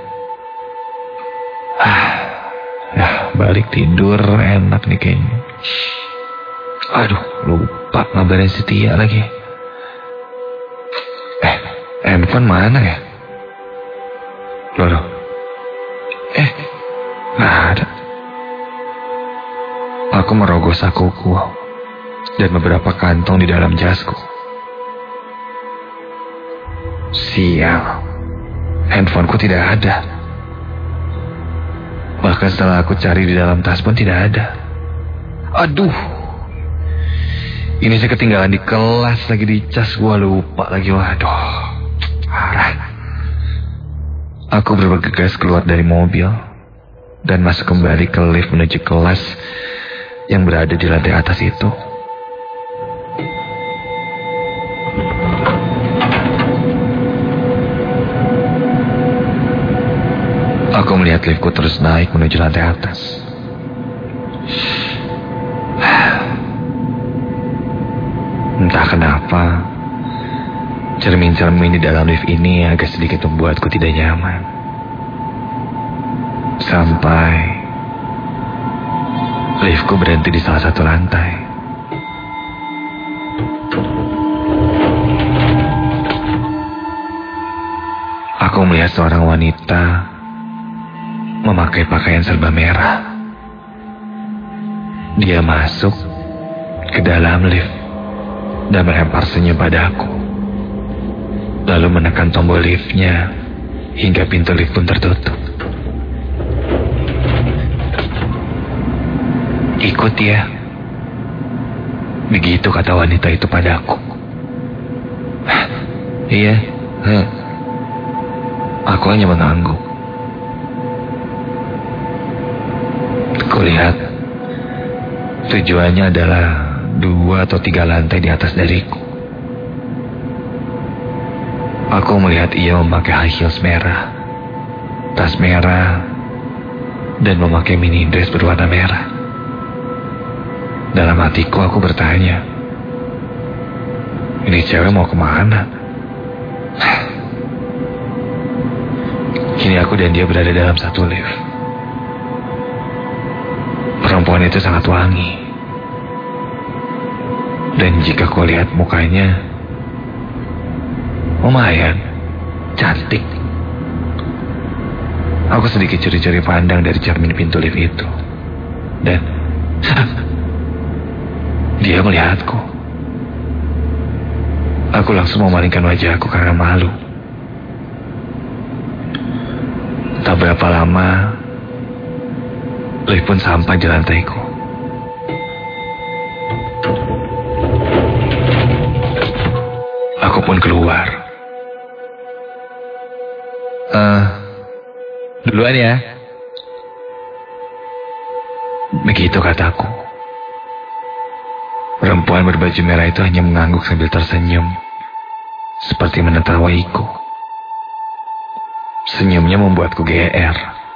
Ya, balik tidur enak nih kayaknya. Aduh, lupa ngabarin si Tia lagi. Handphone mana ya? Loh. Nggak ada. Aku merogoh sakuku dan beberapa kantong di dalam jasku. Sial, handphoneku tidak ada. Bahkan setelah aku cari di dalam tas pun tidak ada. Aduh, ini saya ketinggalan di kelas lagi di cas, gua lupa lagi. Waduh, parah. Aku bergegas keluar dari mobil dan masuk kembali ke lift menuju kelas yang berada di lantai atas itu. Aku melihat liftku terus naik menuju lantai atas. Entah kenapa, cermin-cermin di dalam lift ini agak sedikit membuatku tidak nyaman. Sampai liftku berhenti di salah satu lantai. Aku melihat seorang wanita memakai pakaian serba merah. Dia masuk ke dalam lift dan melempar senyum padaku, lalu menekan tombol liftnya hingga pintu lift pun tertutup. Ikut ya, begitu kata wanita itu padaku. Iya, aku hanya mengangguk. Kulihat tujuannya adalah 2 atau 3 lantai di atas dariku. Aku melihat ia memakai high heels merah, tas merah, dan memakai mini dress berwarna merah. Dalam hatiku aku bertanya, ini cewek mau kemana? Kini aku dan dia berada dalam satu lift. Perempuan itu sangat wangi. Dan jika kau lihat mukanya, lumayan cantik. Aku sedikit curi-curi pandang dari cermin pintu lift itu. Dan dia melihatku. Aku langsung memalingkan wajahku karena malu. Tak berapa lama, lift pun sampai di lantaiku. Aku pun keluar. Duluan ya. Begitu kataku. Perempuan berbaju merah itu hanya mengangguk sambil tersenyum, seperti menertawaiku. Senyumnya membuatku GR.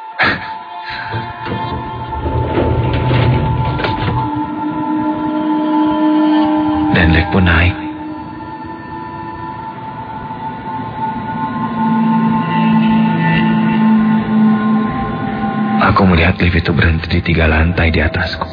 Dan lift pun naik. Aku melihat lift itu berhenti di 3 lantai di atasku.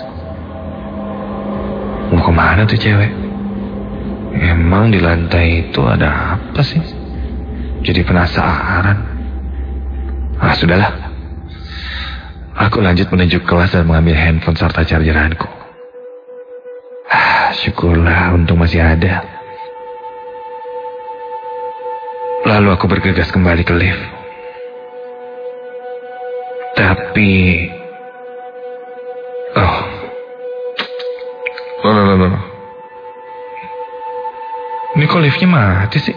Mau kemana tuh cewek? Emang di lantai itu ada apa sih? Jadi penasaran. Sudahlah. Aku lanjut menuju kelas dan mengambil handphone serta chargeranku. Syukurlah, untung masih ada. Lalu aku bergegas kembali ke lift. Tapi... Loh. Ini kok liftnya mati sih?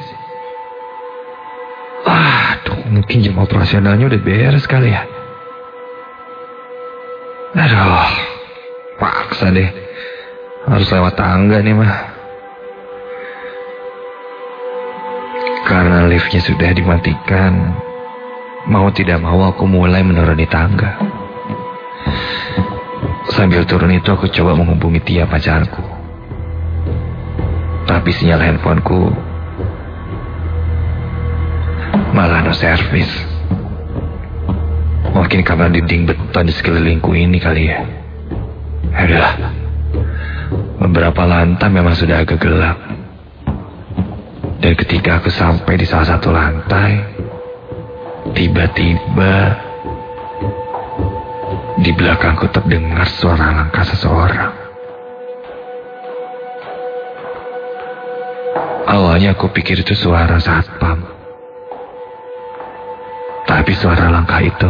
Aduh, mungkin jam operasionalnya udah beres kali ya. Aduh, paksa deh. Harus lewat tangga nih mah. Karena liftnya sudah dimatikan, mau tidak mau aku mulai menuruni tangga. Sambil turun itu aku coba menghubungi Tia, pacarku. Tapi sinyal handphoneku malah no service. Mungkin karena dinding beton di sekelilingku ini kali ya. Yaudahlah. Beberapa lantai memang sudah agak gelap. Dan ketika aku sampai di salah satu lantai, tiba-tiba di belakangku terdengar suara langkah seseorang. Awalnya aku pikir itu suara satpam. Tapi suara langkah itu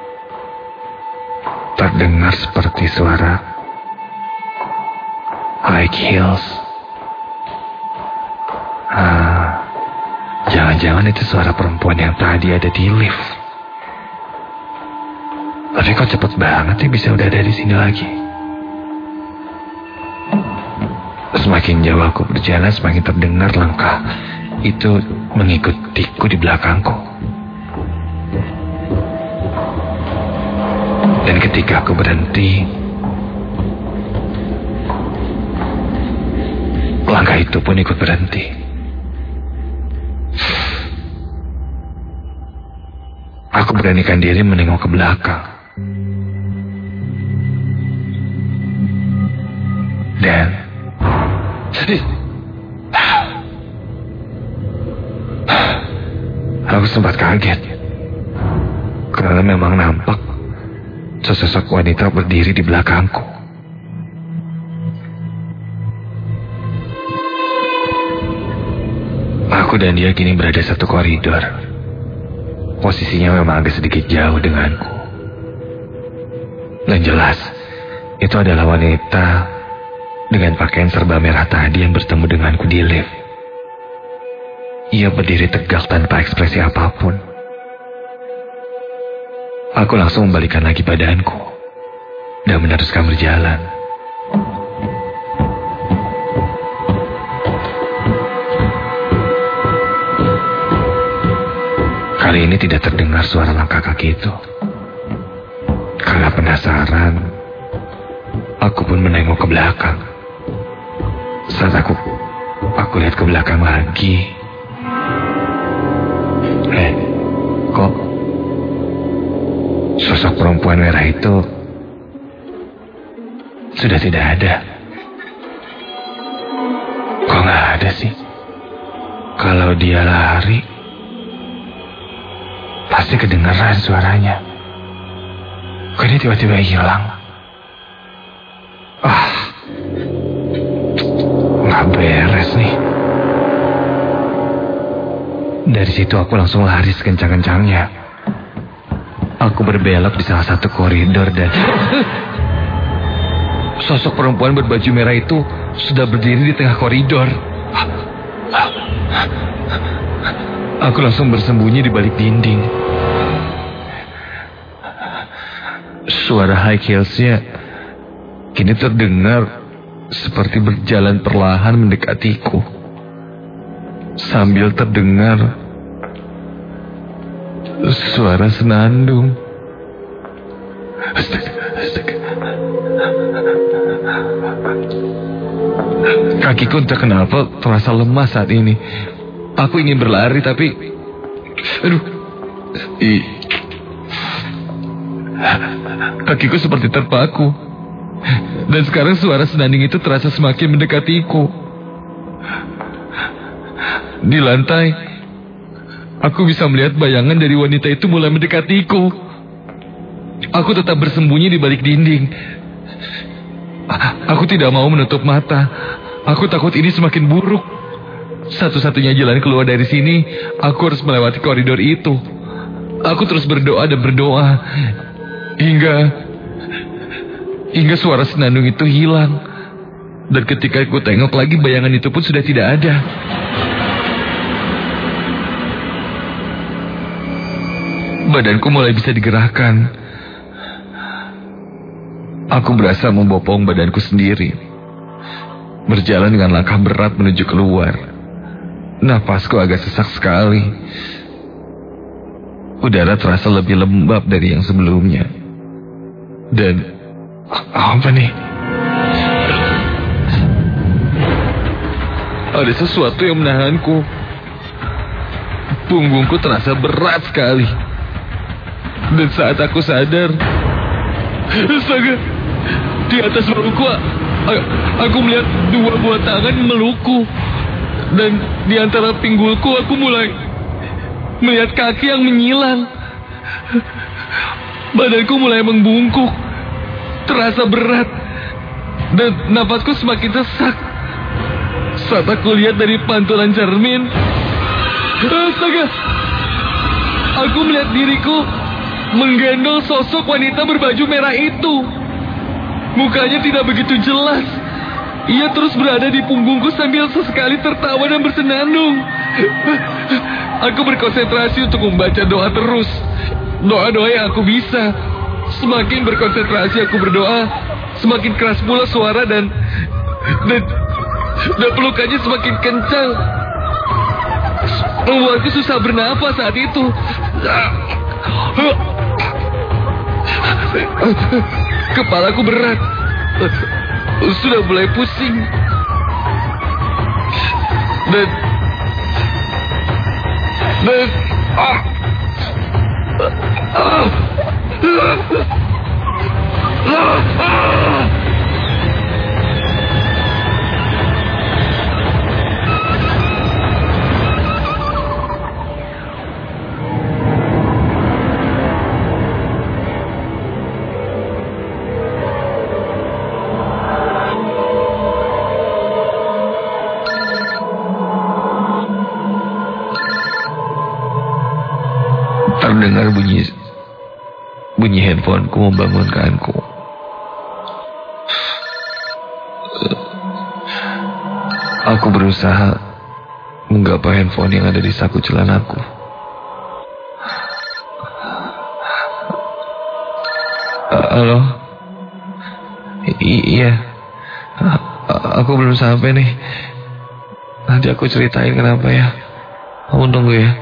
terdengar seperti suara high heels. Jangan-jangan itu suara perempuan yang tadi ada di lift. Tapi kok cepet banget ya bisa udah ada di sini lagi. Semakin jauh aku berjalan, semakin terdengar langkah itu mengikutiku di belakangku. Dan ketika aku berhenti, langkah itu pun ikut berhenti. Aku beranikan diri menengok ke belakang. Dan aku sempat kaget karena memang nampak sesosok wanita berdiri di belakangku. Aku dan dia kini berada satu koridor. Posisinya memang agak sedikit jauh denganku. Dan jelas, itu adalah wanita dengan pakaian serba merah tadi yang bertemu denganku di lift. Ia berdiri tegak tanpa ekspresi apapun. Aku langsung membalikkan lagi badanku dan meneruskan berjalan. Kali ini tidak terdengar suara langkah kaki itu. Karena penasaran, aku pun menengok ke belakang. Saat aku lihat ke belakang lagi. Kok sosok perempuan merah itu sudah tidak ada. ada sih? Kalau dia lari, pasti kedengeran suaranya. Kok ini tiba-tiba hilang? Nggak beres nih. Dari situ aku langsung lari sekencang-kencangnya. Aku berbelok di salah satu koridor dan sosok perempuan berbaju merah itu sudah berdiri di tengah koridor. Aku langsung bersembunyi di balik dinding. Suara high heelsnya kini terdengar seperti berjalan perlahan mendekatiku. Sambil terdengar suara senandung. Astaga. Kakiku entah kenapa terasa lemas saat ini. Aku ingin berlari tapi kakiku seperti terpaku. Dan sekarang suara senandung itu terasa semakin mendekatiku. Di lantai, aku bisa melihat bayangan dari wanita itu mulai mendekatiku. Aku tetap bersembunyi di balik dinding. Aku tidak mau menutup mata. Aku takut ini semakin buruk. Satu-satunya jalan keluar dari sini, aku harus melewati koridor itu. Aku terus berdoa dan berdoa hingga suara senandung itu hilang. Dan ketika aku tengok lagi, bayangan itu pun sudah tidak ada. Badanku mulai bisa digerakkan. Aku berasa membopong badanku sendiri. Berjalan dengan langkah berat menuju keluar. Napasku agak sesak sekali. Udara terasa lebih lembab dari yang sebelumnya. Dan apa nih? Ada sesuatu yang menahanku. Punggungku terasa berat sekali. Dan saat aku sadar, astaga, di atas bahuku aku melihat dua buah tangan melukku. Dan di antara pinggulku aku mulai melihat kaki yang menyilang. Badanku mulai membungkuk, terasa berat, dan napasku semakin sesak. Saat aku lihat dari pantulan cermin, astaga, aku melihat diriku menggendong sosok wanita berbaju merah itu. Mukanya tidak begitu jelas. Ia terus berada di punggungku sambil sesekali tertawa dan bersenandung. Aku berkonsentrasi untuk membaca doa terus. Doa-doa yang aku bisa. Semakin berkonsentrasi aku berdoa, semakin keras pula suara dan pelukannya semakin kencang. Membuatku susah bernapas saat itu. Kepalaku berat. Sudah mulai pusing. Dan terdengar bunyi handphoneku membangunkanku. Aku berusaha menggapai handphone yang ada di saku celanaku. Halo? Iya. Aku belum sampai nih. Nanti aku ceritain kenapa ya. Kamu tunggu ya.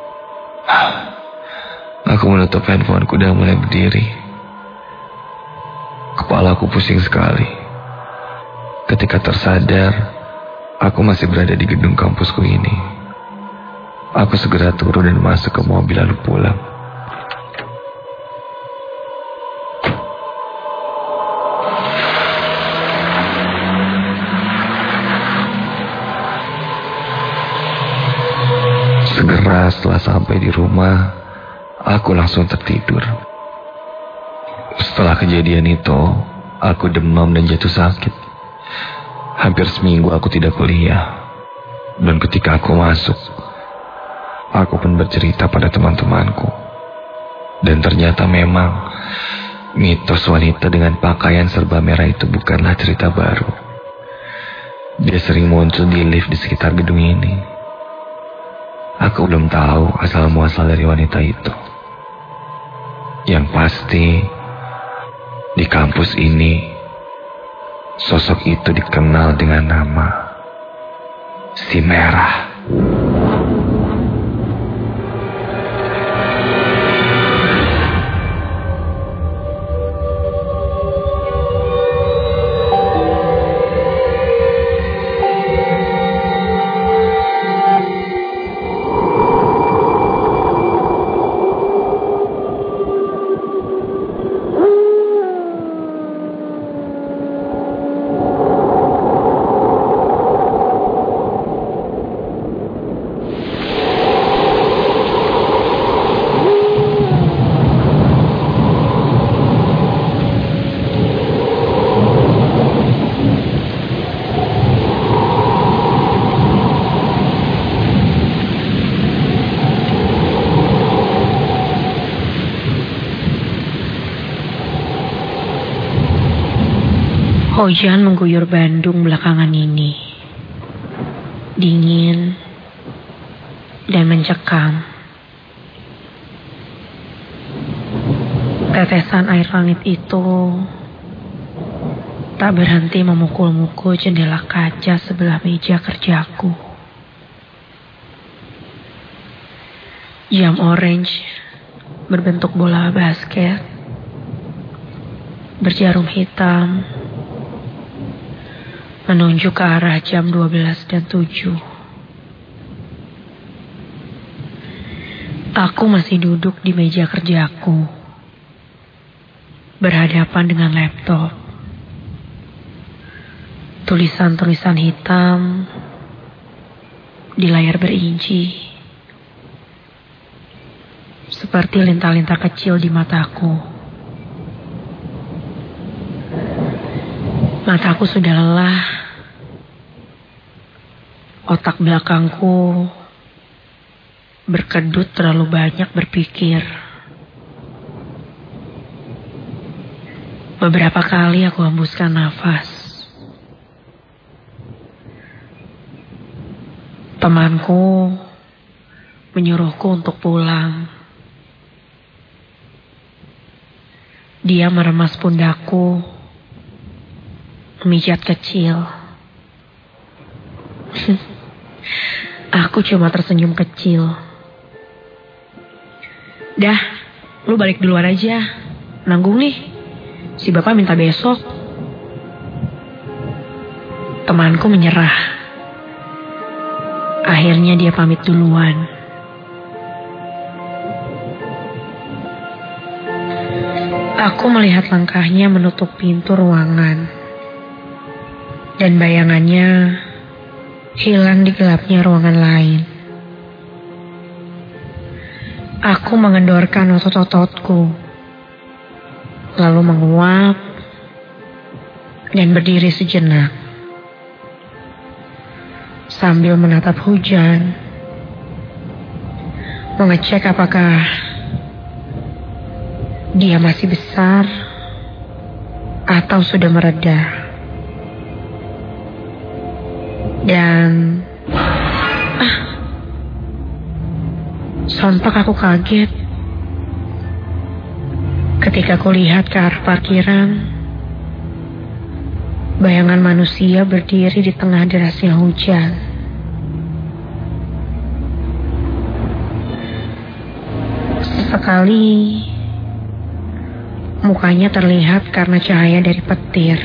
Aku menutup handphoneku dan mulai berdiri. Kepalaku pusing sekali. Ketika tersadar, aku masih berada di gedung kampusku ini. Aku segera turun dan masuk ke mobil lalu pulang. Segera setelah sampai di rumah, aku langsung tertidur. Setelah kejadian itu, aku demam dan jatuh sakit. Hampir seminggu aku tidak kuliah. Dan ketika aku masuk, aku pun bercerita pada teman-temanku. Dan ternyata memang mitos wanita dengan pakaian serba merah itu bukanlah cerita baru. Dia sering muncul di lift di sekitar gedung ini. Aku belum tahu asal-muasal dari wanita itu. Yang pasti, di kampus ini, sosok itu dikenal dengan nama Si Merah. Hujan mengguyur Bandung belakangan ini. Dingin dan mencekam. Tetesan air langit itu tak berhenti memukul-mukul jendela kaca sebelah meja kerjaku. Jam orange berbentuk bola basket berjarum hitam menunjuk ke arah jam 12 dan 7. Aku masih duduk di meja kerjaku, berhadapan dengan laptop. Tulisan-tulisan hitam di layar berinci, seperti lintah-lintah kecil di mataku. Mataku sudah lelah. Otak belakangku berkedut terlalu banyak berpikir. Beberapa kali aku hembuskan nafas. Temanku menyuruhku untuk pulang. Dia meremas pundakku, memijat kecil. Aku cuma tersenyum kecil. Dah, lu balik duluan aja. Nanggung nih, si bapak minta besok. Temanku menyerah. Akhirnya dia pamit duluan. Aku melihat langkahnya menutup pintu ruangan. Dan bayangannya hilang di gelapnya ruangan lain. Aku mengendorkan otot-ototku, lalu menguap dan berdiri sejenak. Sambil menatap hujan, mengecek apakah dia masih besar atau sudah mereda. Dan sontak aku kaget ketika aku lihat ke arah parkiran. Bayangan manusia berdiri di tengah derasnya hujan. Sesekali mukanya terlihat karena cahaya dari petir.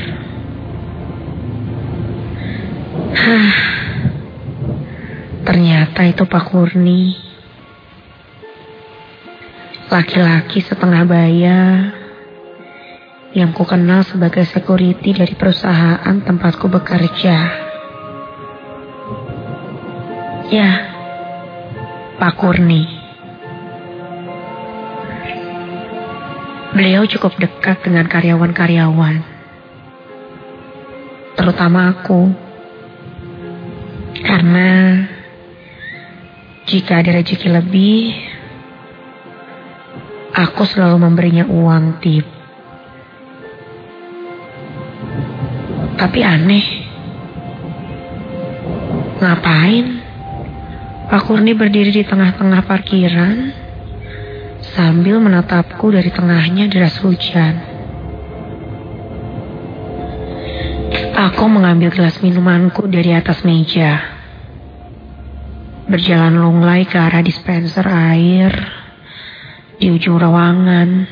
Ternyata itu Pak Kurni. Laki-laki setengah baya yang kukenal sebagai security dari perusahaan tempatku bekerja. Ya, Pak Kurni. Beliau cukup dekat dengan karyawan-karyawan, terutama aku. Karena jika ada rezeki lebih, aku selalu memberinya uang tip. Tapi aneh, ngapain Pak Kurni berdiri di tengah-tengah parkiran sambil menatapku dari tengahnya deras hujan. Aku mengambil gelas minumanku dari atas meja, berjalan lunglai ke arah dispenser air di ujung ruangan,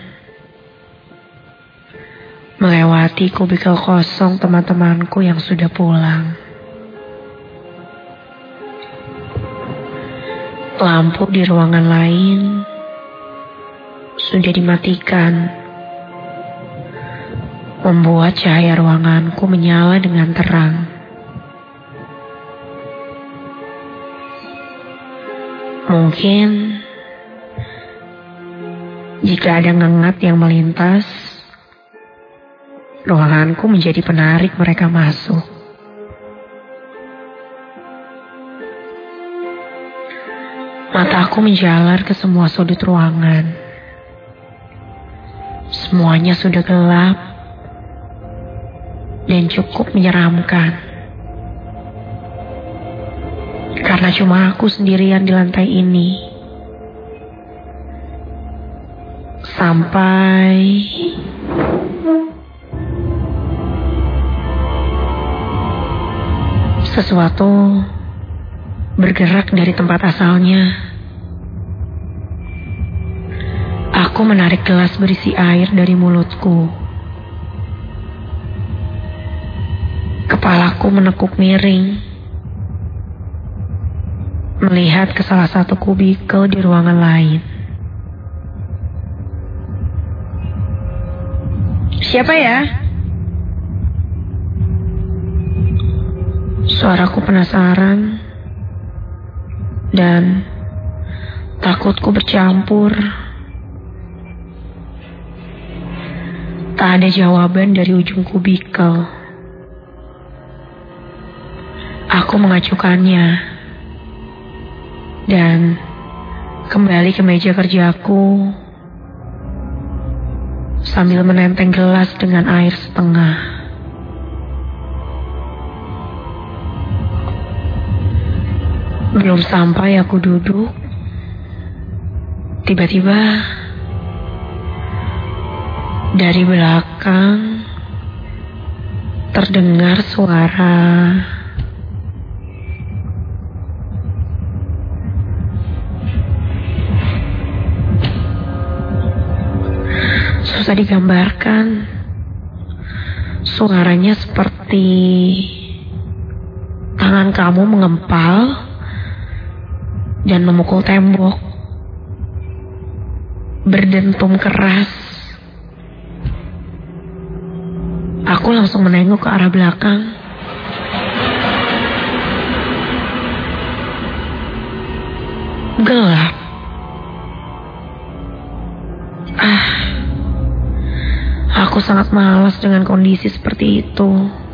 melewati kubikel kosong teman-temanku yang sudah pulang. Lampu di ruangan lain sudah dimatikan, membuat cahaya ruanganku menyala dengan terang. Mungkin jika ada ngengat yang melintas, ruanganku menjadi penarik mereka masuk. Mataku menjalar ke semua sudut ruangan. Semuanya sudah gelap dan cukup menyeramkan. Karena cuma aku sendirian di lantai ini. Sampai sesuatu bergerak dari tempat asalnya. Aku menarik gelas berisi air dari mulutku. Kepalaku menekuk miring, melihat ke salah satu kubikel di ruangan lain. Siapa ya? Suaraku penasaran dan takutku bercampur. Tak ada jawaban dari ujung kubikel. Aku mengacukannya dan kembali ke meja kerjaku sambil menenteng gelas dengan air setengah. Belum sampai aku duduk, tiba-tiba dari belakang terdengar suara susah digambarkan. Suaranya seperti tangan kamu mengempal dan memukul tembok, berdentum keras. Aku langsung menengok ke arah belakang. Gelap. Aku sangat malas dengan kondisi seperti itu.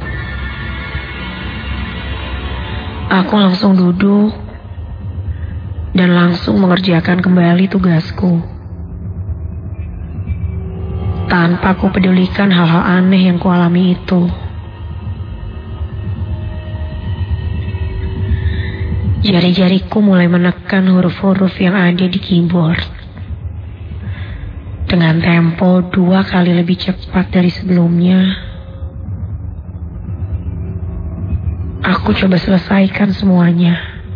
Aku langsung duduk dan langsung mengerjakan kembali tugasku, tanpa ku pedulikan hal-hal aneh yang kualami itu. Jari-jariku mulai menekan huruf-huruf yang ada di keyboard dengan tempo 2 kali lebih cepat dari sebelumnya. Aku coba selesaikan semuanya.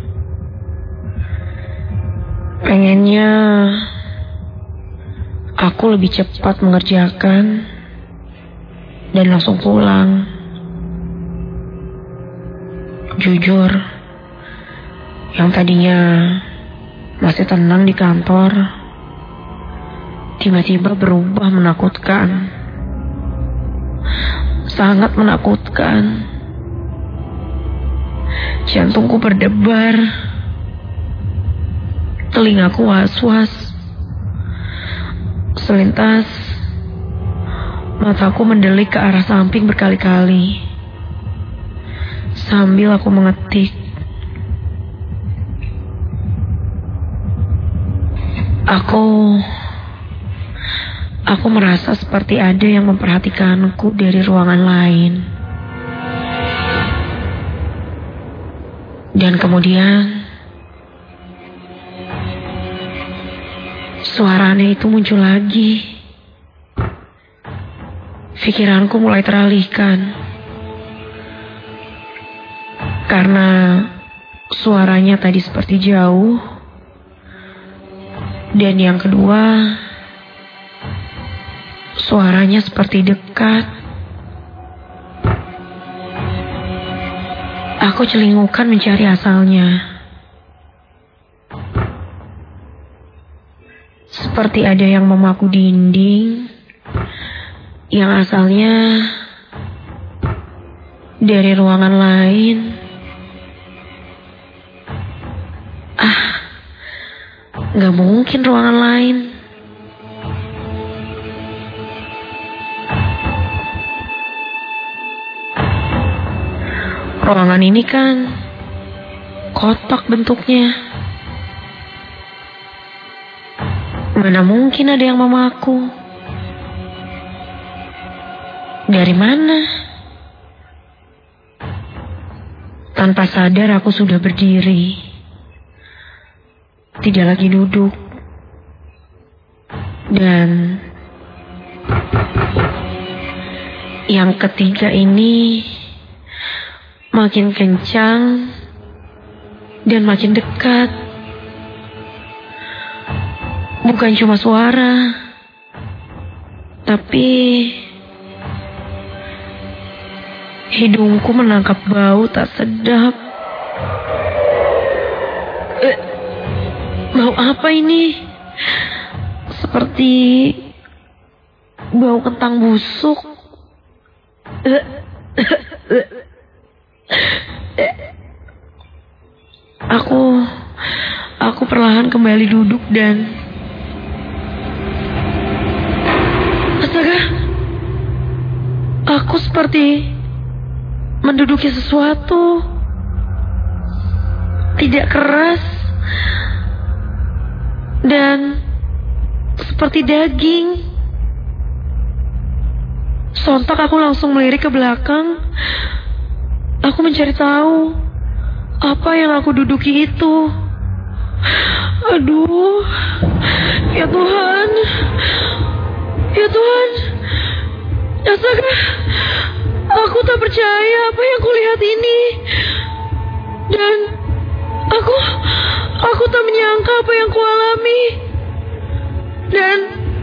Pengennya aku lebih cepat mengerjakan dan langsung pulang. Jujur, yang tadinya masih tenang di kantor, tiba-tiba berubah menakutkan. Sangat menakutkan. Jantungku berdebar, telingaku was-was. Selintas mataku mendelik ke arah samping berkali-kali sambil aku mengetik. Aku merasa seperti ada yang memperhatikanku dari ruangan lain. Dan kemudian suara aneh itu muncul lagi. Pikiranku mulai teralihkan karena suaranya tadi seperti jauh, dan yang kedua suaranya seperti dekat. Aku celingukan mencari asalnya. Seperti ada yang memaku dinding yang asalnya dari ruangan lain. Gak mungkin ruangan lain. Ruangan ini kan kotak bentuknya. Mana mungkin ada yang memaku? Dari mana? Tanpa sadar aku sudah berdiri. Tidak lagi duduk. Dan yang ketiga ini makin kencang dan makin dekat. Bukan cuma suara, tapi hidungku menangkap bau tak sedap. Bau apa ini? Seperti bau kentang busuk. Aku perlahan kembali duduk dan astaga, aku seperti menduduki sesuatu. Tidak keras dan seperti daging. Sontak aku langsung melirik ke belakang. Aku mencari tahu apa yang aku duduki itu. Aduh, ya Tuhan, ya Tuhan, astaga, aku tak percaya apa yang kulihat ini. Dan aku tak menyangka apa yang kualami. Dan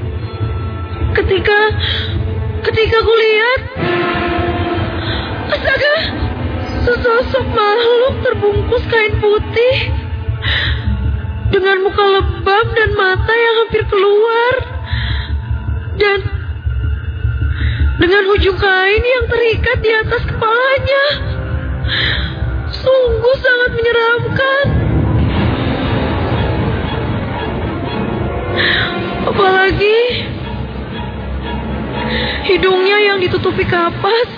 ketika kulihat, astaga, sesosok makhluk terbungkus kain putih dengan muka lebam dan mata yang hampir keluar, dan dengan ujung kain yang terikat di atas kepalanya. Sungguh sangat menyeramkan. Apalagi hidungnya yang ditutupi kapas.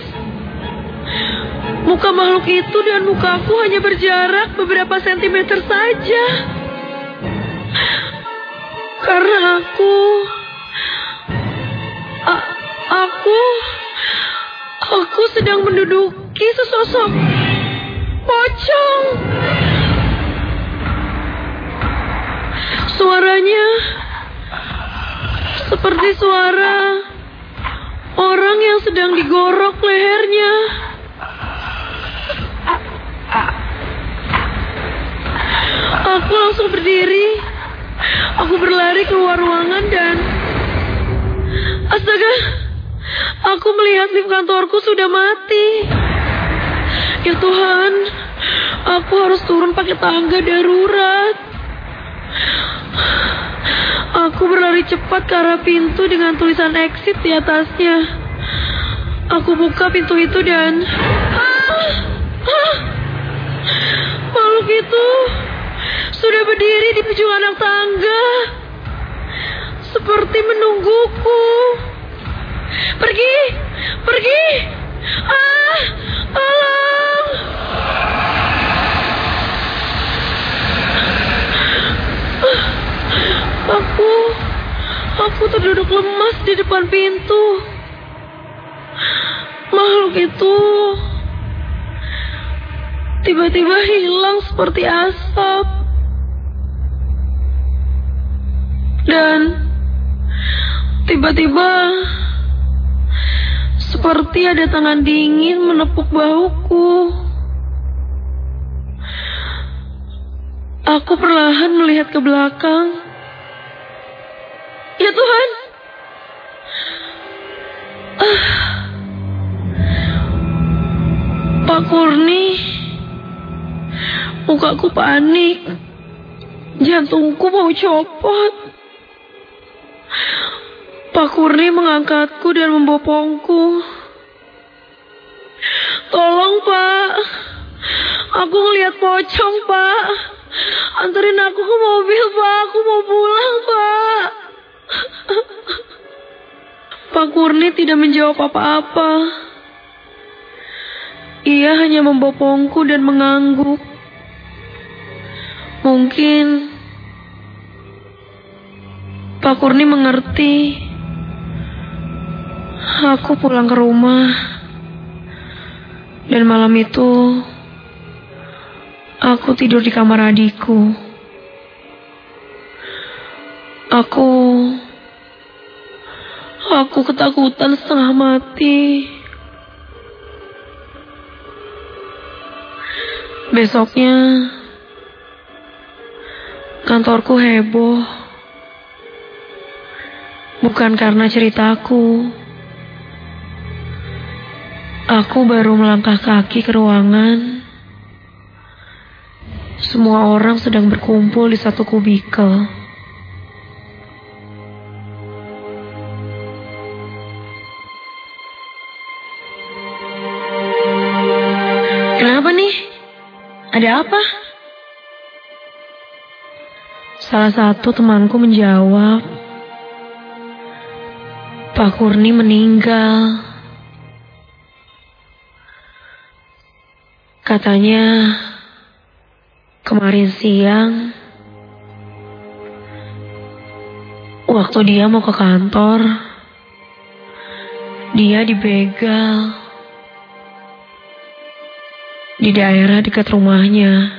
Muka makhluk itu dan mukaku hanya berjarak beberapa sentimeter saja. Karena aku sedang menduduki sesosok pocong. Suaranya seperti suara orang yang sedang digorok lehernya. Aku langsung berdiri. Aku berlari keluar ruangan dan astaga, aku melihat lift kantorku sudah mati. Ya Tuhan, aku harus turun pakai tangga darurat. Aku berlari cepat ke arah pintu dengan tulisan exit di atasnya. Aku buka pintu itu dan makhluk itu sudah berdiri di ujung anak tangga, seperti menungguku. Pergi, pergi. Tolong. Aku terduduk lemas di depan pintu. Makhluk itu tiba-tiba hilang seperti asap. Dan tiba-tiba seperti ada tangan dingin menepuk bahuku. Aku perlahan melihat ke belakang. Ya Tuhan. Pak Kurni. Mukaku panik. Jantungku mau copot. Pak Kurni mengangkatku dan membopongku. Tolong Pak. Aku ngelihat pocong Pak. Anterin aku ke mobil Pak. Aku mau pulang Pak. Pak Kurni tidak menjawab apa-apa. Ia hanya membopongku dan mengangguk. Mungkin Pak Kurni mengerti. Aku pulang ke rumah. Dan malam itu aku tidur di kamar adikku. Aku ketakutan setengah mati. Besoknya kantorku heboh. Bukan karena ceritaku. Aku baru melangkah kaki ke ruangan. Semua orang sedang berkumpul di satu kubikel. Kenapa nih? Ada apa? Salah satu temanku menjawab, Pak Kurni meninggal. Katanya kemarin siang waktu dia mau ke kantor, dia dibegal di daerah dekat rumahnya.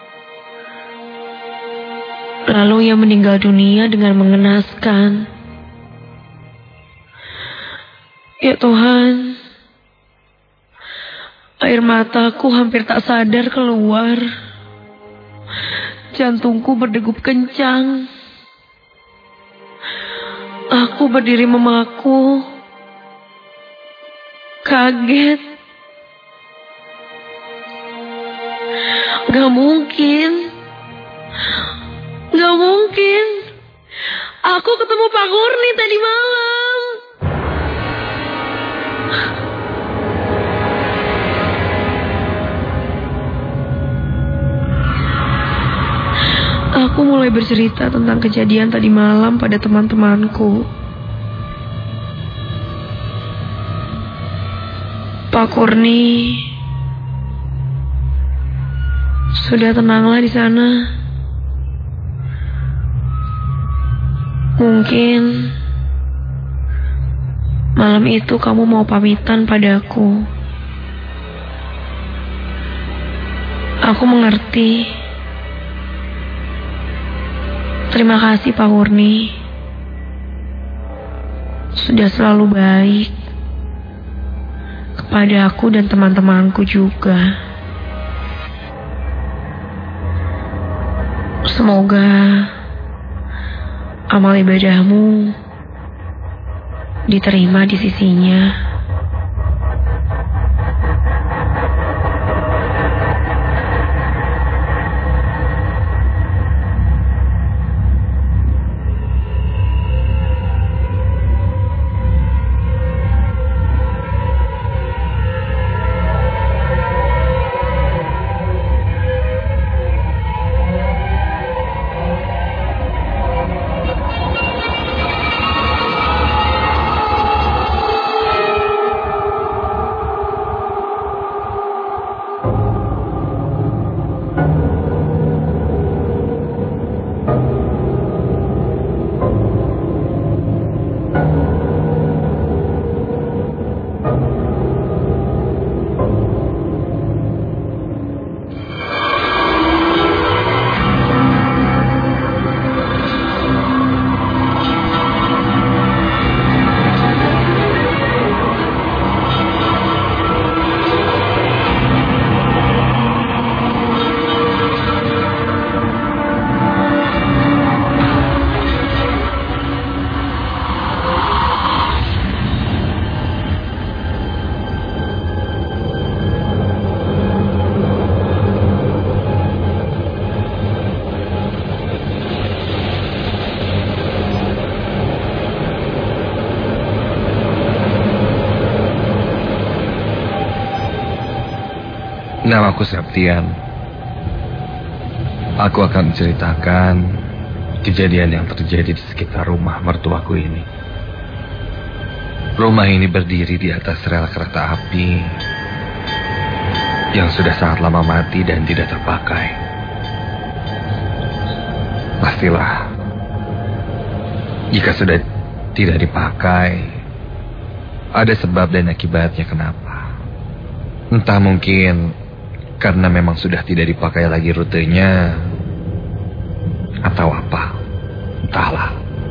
Lalu ia meninggal dunia dengan mengenaskan. Ya Tuhan, air mataku hampir tak sadar keluar. Jantungku berdegup kencang. Aku berdiri memaku. Kaget. Gak mungkin. Aku ketemu Pak Kurni tadi malam. Aku mulai bercerita tentang kejadian tadi malam pada teman-temanku. Pak Kurni, sudah tenanglah di sana. Mungkin malam itu kamu mau pamitan padaku. Aku mengerti. Terima kasih Pak Kurni. Sudah selalu baik kepada aku dan teman-temanku juga. Semoga amal ibadahmu diterima di sisinya. Namaku Septian. Aku akan menceritakan kejadian yang terjadi di sekitar rumah mertuaku ini. Rumah ini berdiri di atas rel kereta api yang sudah sangat lama mati dan tidak terpakai. Pastilah, jika sudah tidak dipakai, ada sebab dan akibatnya kenapa. Entah mungkin karena memang sudah tidak dipakai lagi rutenya, atau apa, entahlah.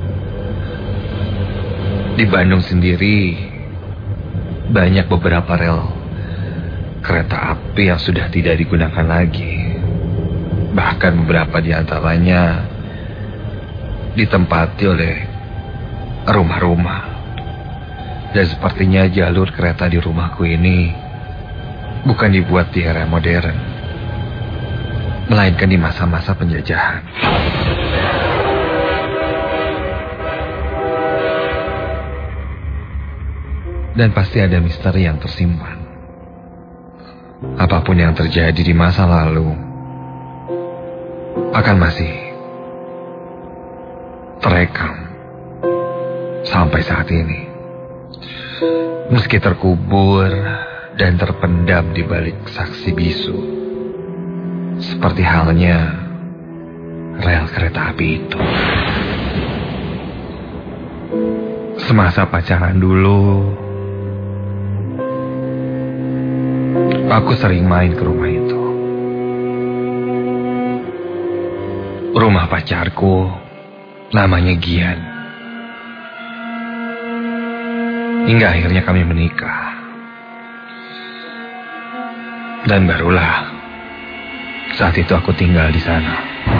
Di Bandung sendiri, banyak beberapa rel kereta api yang sudah tidak digunakan lagi. Bahkan beberapa di antaranya ditempati oleh rumah-rumah. Dan sepertinya jalur kereta di rumahku ini bukan dibuat di era modern, melainkan di masa-masa penjajahan. Dan pasti ada misteri yang tersimpan. Apapun yang terjadi di masa lalu akan masih terekam sampai saat ini. Meski terkubur dan terpendam di balik saksi bisu, seperti halnya rel kereta api itu. Semasa pacaran dulu, aku sering main ke rumah itu. Rumah pacarku namanya Gian. Hingga akhirnya kami menikah. Dan barulah saat itu aku tinggal di sana.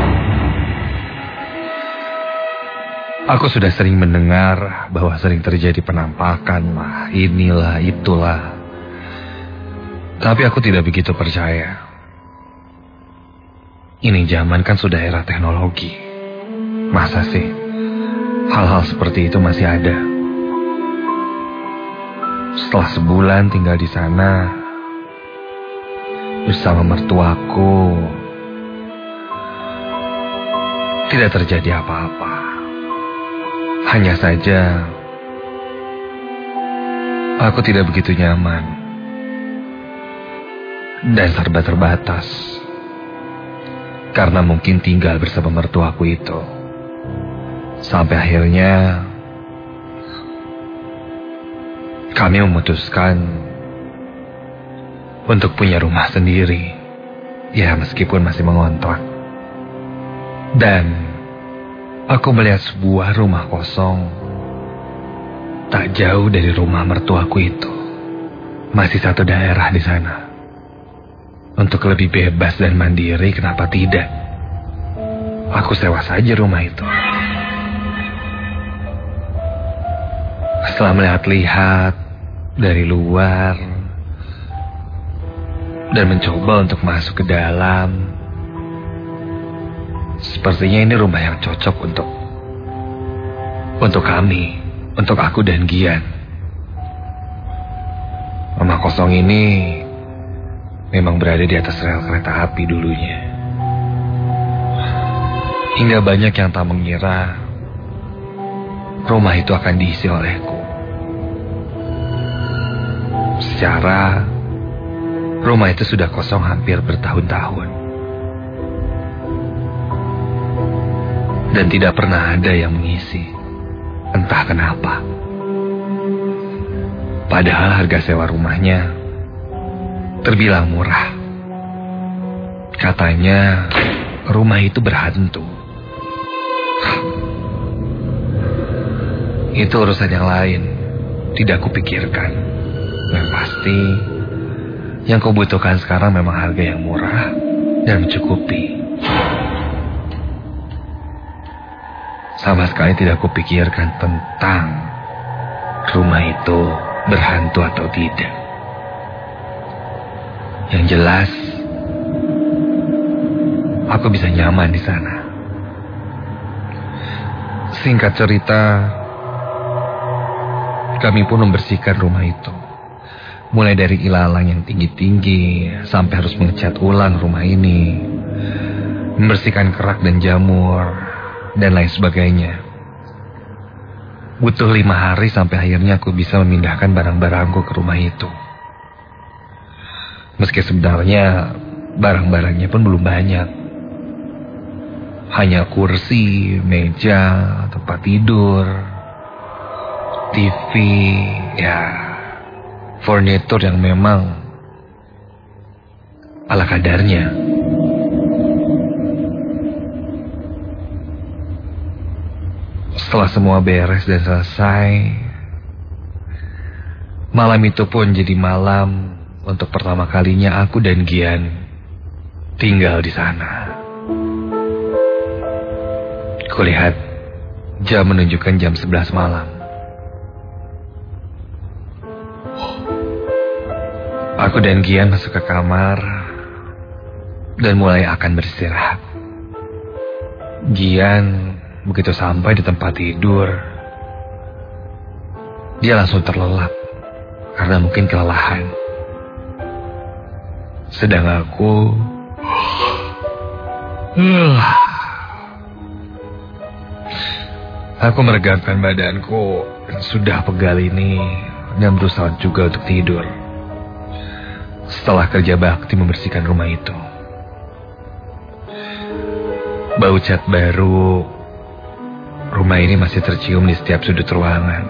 Aku sudah sering mendengar bahwa sering terjadi penampakan lah, inilah, itulah. Tapi aku tidak begitu percaya. Ini zaman kan sudah era teknologi. Masa sih hal-hal seperti itu masih ada? Setelah sebulan tinggal di sana bersama mertuaku, tidak terjadi apa-apa. Hanya saja aku tidak begitu nyaman dan serba terbatas, karena mungkin tinggal bersama mertuaku itu. Sampai akhirnya kami memutuskan untuk punya rumah sendiri. Ya, meskipun masih mengontrak. Dan aku melihat sebuah rumah kosong tak jauh dari rumah mertuaku itu. Masih satu daerah di sana. Untuk lebih bebas dan mandiri, kenapa tidak? Aku sewa saja rumah itu. Setelah melihat-lihat dari luar dan mencoba untuk masuk ke dalam, sepertinya ini rumah yang cocok untuk kami, untuk aku dan Gian. Rumah kosong ini memang berada di atas rel kereta api dulunya. Hingga banyak yang tak mengira rumah itu akan diisi olehku. Secara rumah itu sudah kosong hampir bertahun-tahun. dan tidak pernah ada yang mengisi. Entah kenapa. Padahal harga sewa rumahnya terbilang murah. Katanya rumah itu berhantu. Itu urusan yang lain, tidak kupikirkan. Yang pasti, yang kubutuhkan sekarang memang harga yang murah dan mencukupi. Sama sekali tidak kupikirkan tentang rumah itu berhantu atau tidak. Yang jelas, aku bisa nyaman di sana. Singkat cerita, kami pun membersihkan rumah itu. Mulai dari ilalang yang tinggi-tinggi sampai harus mengecat ulang rumah ini. Membersihkan kerak dan jamur dan lain sebagainya. Butuh 5 hari sampai akhirnya aku bisa memindahkan barang-barangku ke rumah itu. Meski sebenarnya barang-barangnya pun belum banyak. Hanya kursi, meja, tempat tidur, TV, ya furnitur yang memang ala kadarnya. Setelah semua beres dan selesai, malam itu pun jadi malam untuk pertama kalinya aku dan Gian tinggal di sana. Kulihat jam menunjukkan jam 11 malam. Aku dan Gian masuk ke kamar dan mulai akan beristirahat. Gian begitu sampai di tempat tidur, dia langsung terlelap karena mungkin kelelahan. Sedang aku meregangkan badanku yang sudah pegal ini dan berusaha juga untuk tidur. Setelah kerja bakti membersihkan rumah itu, bau cat baru rumah ini masih tercium di setiap sudut ruangan.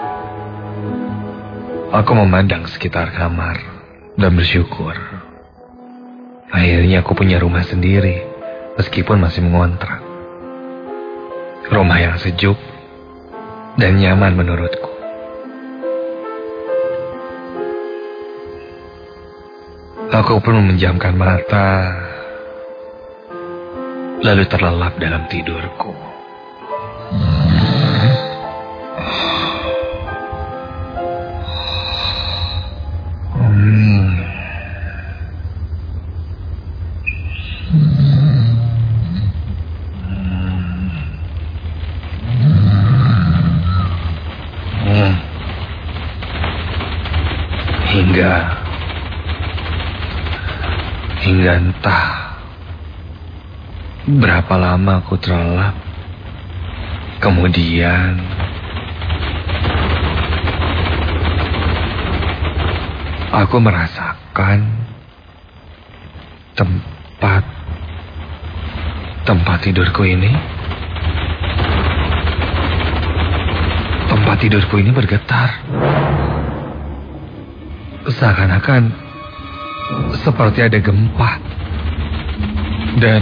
Aku memandang sekitar kamar dan bersyukur. Akhirnya aku punya rumah sendiri, meskipun masih mengontrak. Rumah yang sejuk dan nyaman menurutku. Aku pun memejamkan mata, lalu terlelap dalam tidurku. Hingga entah berapa lama aku terlelap. Kemudian aku merasakan tempat tidurku ini. Tempat tidurku ini bergetar. Seakan-akan seperti ada gempa. Dan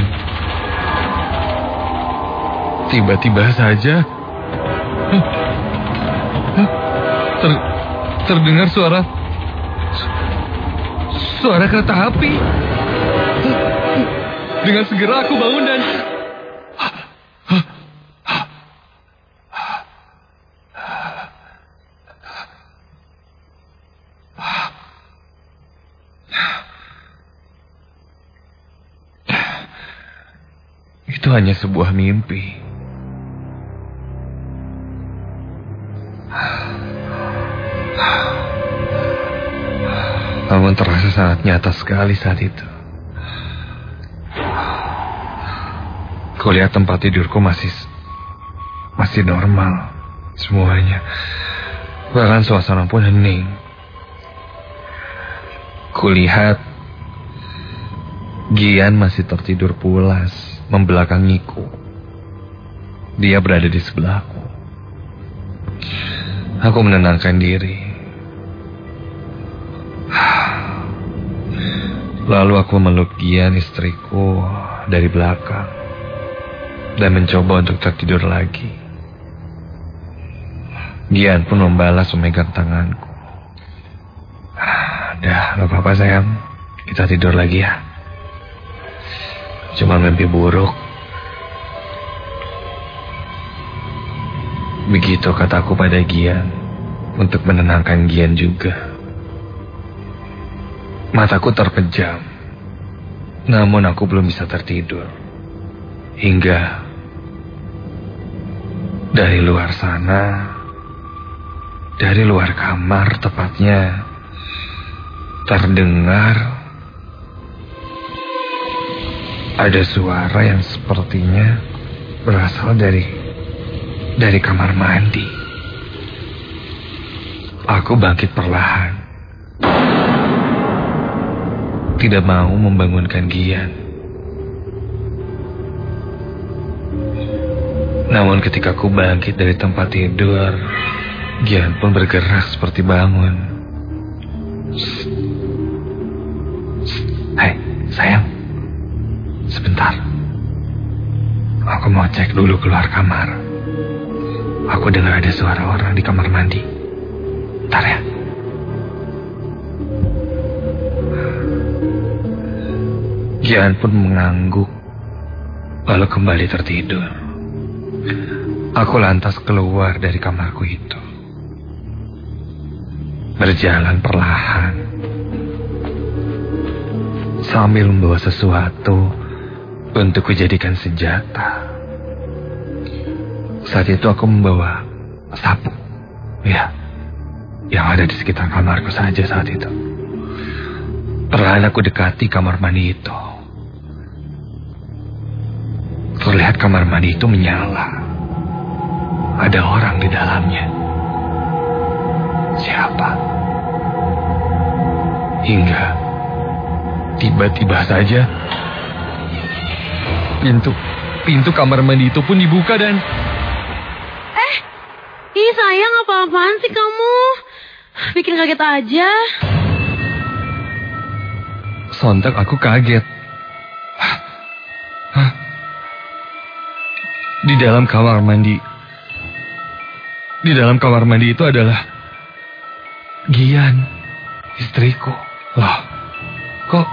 tiba-tiba saja terdengar suara kereta api. Dengan segera aku bangun dan itu hanya sebuah mimpi. Namun terasa sangat nyata sekali saat itu. Kulihat tempat tidurku masih normal semuanya. Bahkan suasana pun hening. Kulihat Gian masih tertidur pulas membelakangiku. Dia berada di sebelahku. Aku menenangkan diri. Lalu aku memeluk Gian, istriku, dari belakang dan mencoba untuk tertidur lagi. Gian pun membalas memegang tanganku. Udah, gak apa-apa sayang. Kita tidur lagi ya. Cuma mimpi buruk. Begitu kataku pada Gian untuk menenangkan Gian juga. Mataku terpejam, namun aku belum bisa tertidur. Hingga dari luar sana, dari luar kamar tepatnya, terdengar ada suara yang sepertinya berasal dari kamar mandi. Aku bangkit perlahan. Tidak mau membangunkan Gian. Namun ketika aku bangkit dari tempat tidur, Gian pun bergerak seperti bangun. Hai, sayang. Sebentar. Aku mau cek dulu keluar kamar. Aku dengar ada suara orang di kamar mandi. Bentar ya. Gian pun mengangguk, lalu kembali tertidur. Aku lantas keluar dari kamarku itu. Berjalan perlahan, sambil membawa sesuatu untuk kujadikan senjata. Saat itu aku membawa sapu, ya, yang ada di sekitar kamarku saja saat itu. Perlahan aku dekati kamar mandi itu. Terlihat kamar mandi itu menyala. Ada orang di dalamnya. Siapa? Hingga tiba-tiba saja pintu kamar mandi itu pun dibuka dan... Ih sayang, apa-apaan sih kamu? Bikin kaget aja. Sontak aku kaget. Di dalam kamar mandi itu adalah Gian, istriku. Loh, kok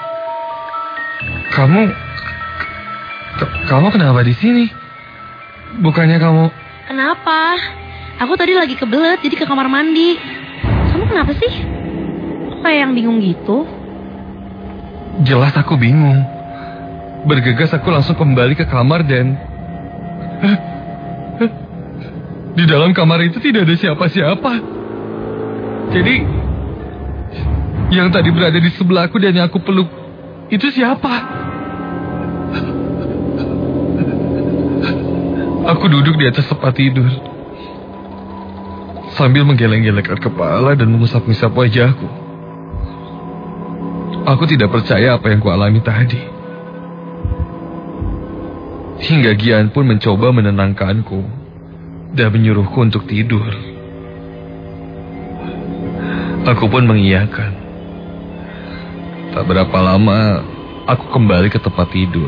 kamu kenapa di sini? Bukannya kamu... Kenapa? Aku tadi lagi kebelet, jadi ke kamar mandi. Kamu kenapa sih? Kok kayak yang bingung gitu? Jelas aku bingung. Bergegas aku langsung kembali ke kamar dan... Di dalam kamar itu tidak ada siapa-siapa. Jadi yang tadi berada di sebelahku dan yang aku peluk itu siapa? Aku duduk di atas tempat tidur sambil menggeleng-gelengkan kepala dan mengusap-ngusap wajahku. Aku tidak percaya apa yang kualami tadi. Hingga Gian pun mencoba menenangkanku dan menyuruhku untuk tidur. Aku pun mengiyakan. Tak berapa lama, aku kembali ke tempat tidur.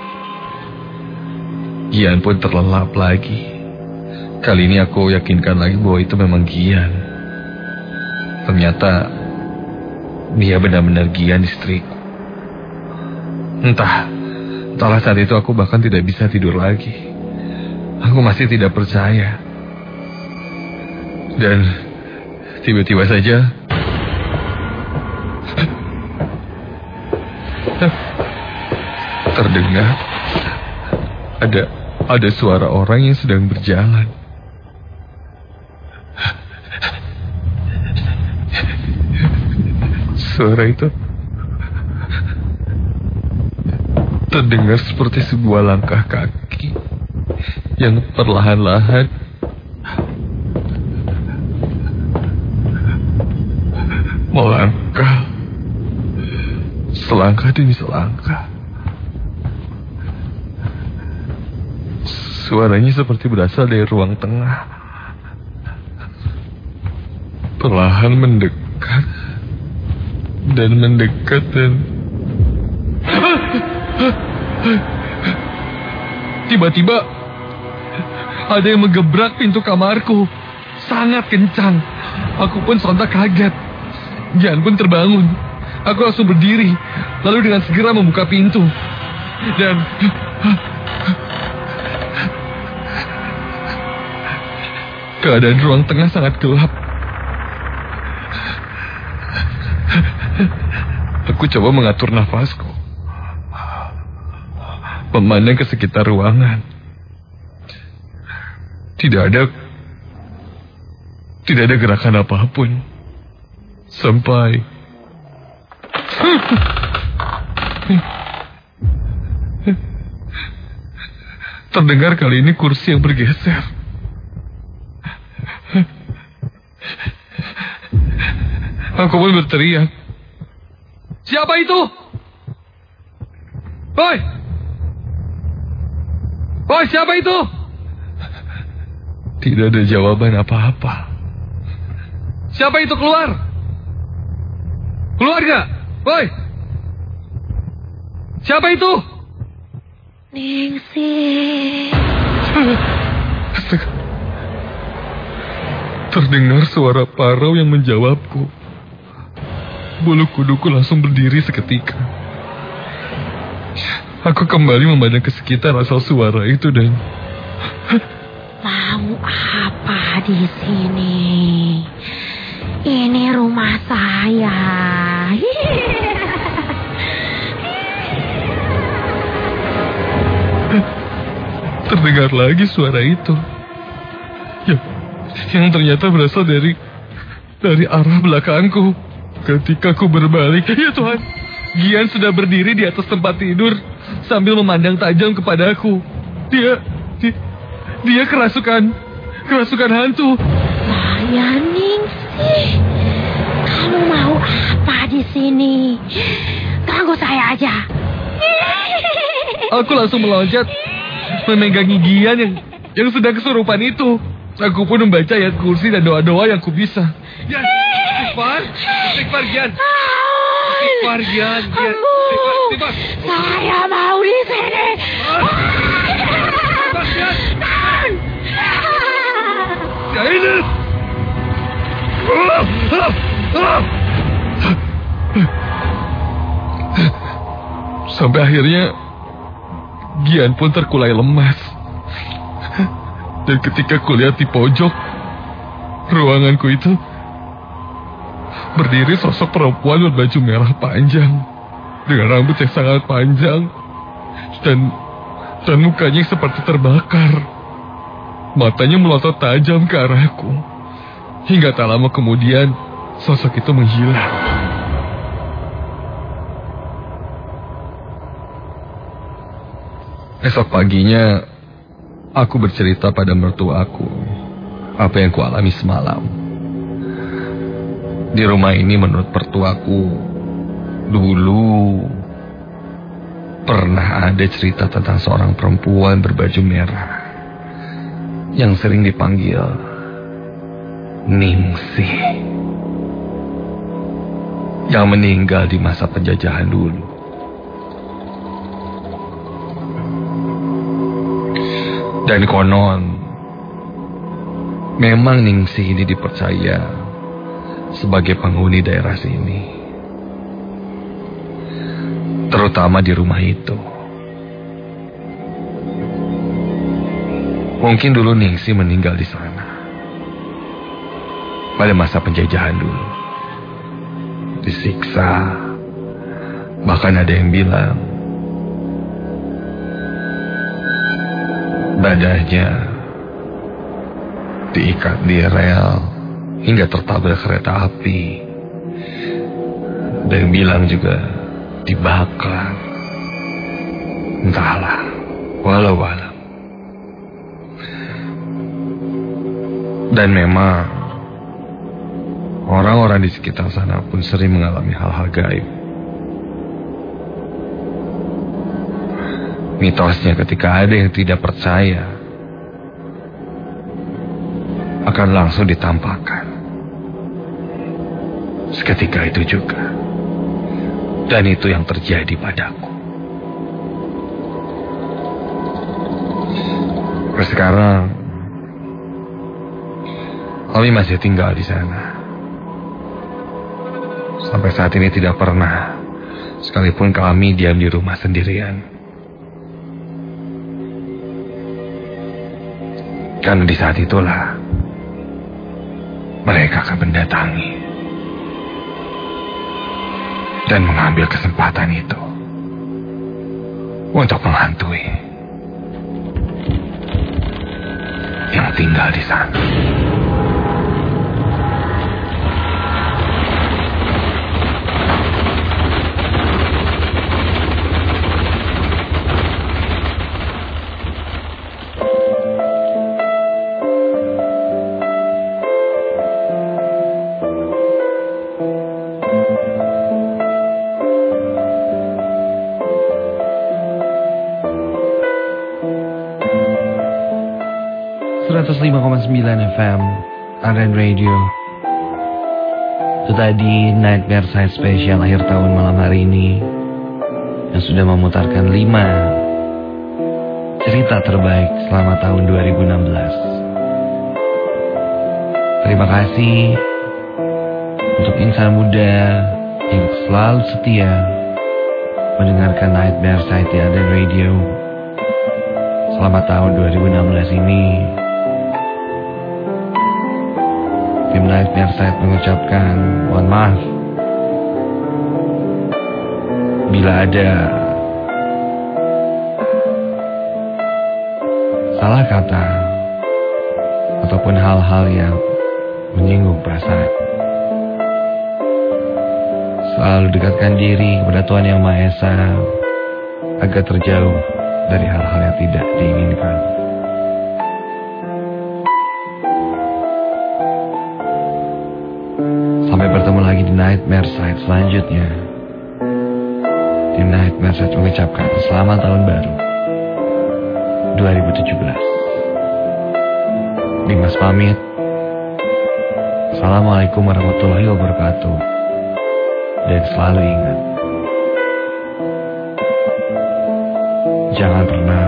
Gian pun terlelap lagi. Kali ini aku yakinkan lagi bahwa itu memang Gian. Ternyata dia benar-benar Gian, istriku. Entahlah saat itu aku bahkan tidak bisa tidur lagi. Aku masih tidak percaya. Dan tiba-tiba saja terdengar ada suara orang yang sedang berjalan. Suara itu terdengar seperti sebuah langkah kaki yang perlahan-lahan melangkah, selangkah demi selangkah. Suaranya seperti berasal dari ruang tengah. Perlahan mendekat dan mendekat dan tiba-tiba ada yang menggebrak pintu kamarku sangat kencang. Aku pun sontak kaget. Gian pun terbangun. Aku langsung berdiri, lalu dengan segera membuka pintu. Dan keadaan ruang tengah sangat gelap. Aku coba mengatur nafasku, memandang ke sekitar ruangan. Tidak ada gerakan apapun. Sampai terdengar kali ini kursi yang bergeser. Aku pun berteriak, "Siapa itu? Boy! Boy, siapa itu?" Tidak ada jawaban apa-apa. "Siapa itu? Keluar! Keluar gak? Boy! Siapa itu?" Ningsih. Terdengar suara parau yang menjawabku. Bulu kuduku langsung berdiri seketika. Aku kembali memandang ke sekitar asal suara itu dan... Mau apa di sini? Ini rumah saya. Terdengar lagi suara itu. Yang ternyata berasal dari arah belakangku. Ketika aku berbalik, ya Tuhan, Gian sudah berdiri di atas tempat tidur sambil memandang tajam kepadaku. Dia kerasukan hantu. Saya Ningsih. Kamu mau apa di sini? Ganggu saya aja. Aku langsung meloncat, memegangi Gian yang sedang kesurupan itu. Aku pun membaca ayat kursi dan doa-doa yang kubisa. Gian, istighfar Gian. Istighfar Gian. Istighfar. Saya mau di sini. Istighfar Gian. Ya ini. Sampai akhirnya Gian pun terkulai lemas. Dan ketika kulihat di pojok ruanganku itu, berdiri sosok perempuan berbaju merah panjang dengan rambut yang sangat panjang dan mukanya seperti terbakar. Matanya melotot tajam ke arahku. Hingga tak lama kemudian sosok itu menghilang. Esok paginya aku bercerita pada mertuaku apa yang kualami semalam. Di rumah ini menurut mertuaku dulu pernah ada cerita tentang seorang perempuan berbaju merah yang sering dipanggil Ningsih, yang meninggal di masa penjajahan dulu. Dan konon memang Ningsih ini dipercaya sebagai penghuni daerah sini, terutama di rumah itu. Mungkin dulu Ningsih meninggal di sana pada masa penjajahan dulu, disiksa. Bahkan ada yang bilang badannya diikat di rel hingga tertabrak kereta api. Dan bilang juga dibakar. Entahlah, walau. Dan memang orang-orang di sekitar sana pun sering mengalami hal-hal gaib. Mitosnya ketika ada yang tidak percaya akan langsung ditampakkan. Seketika itu juga. Dan itu yang terjadi padaku. Sekarang kami masih tinggal di sana. Sampai saat ini tidak pernah sekalipun kami diam di rumah sendirian. Karena di saat itulah mereka akan mendatangi dan mengambil kesempatan itu untuk menghantui yang tinggal di sana. FM Arden Radio. Itu tadi Nightmare Side Special akhir tahun malam hari ini, yang sudah memutarkan 5 cerita terbaik selama tahun 2016. Terima kasih untuk insan muda yang selalu setia mendengarkan Nightmare Side di Arden Radio selama tahun 2016 ini. Tim Nightmare Side mengucapkan mohon maaf bila ada salah kata ataupun hal-hal yang menyinggung perasaan. Selalu dekatkan diri kepada Tuhan Yang Maha Esa agar terjauh dari hal-hal yang tidak diinginkan. Sampai bertemu lagi di Nightmare Side selanjutnya. Di Nightmare Side mengucapkan selamat tahun baru 2017. Dimas pamit. Assalamualaikum warahmatullahi wabarakatuh. Dan selalu ingat, jangan pernah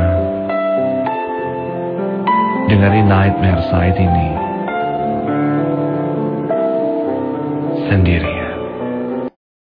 dengerin Nightmare Side ini sendiri.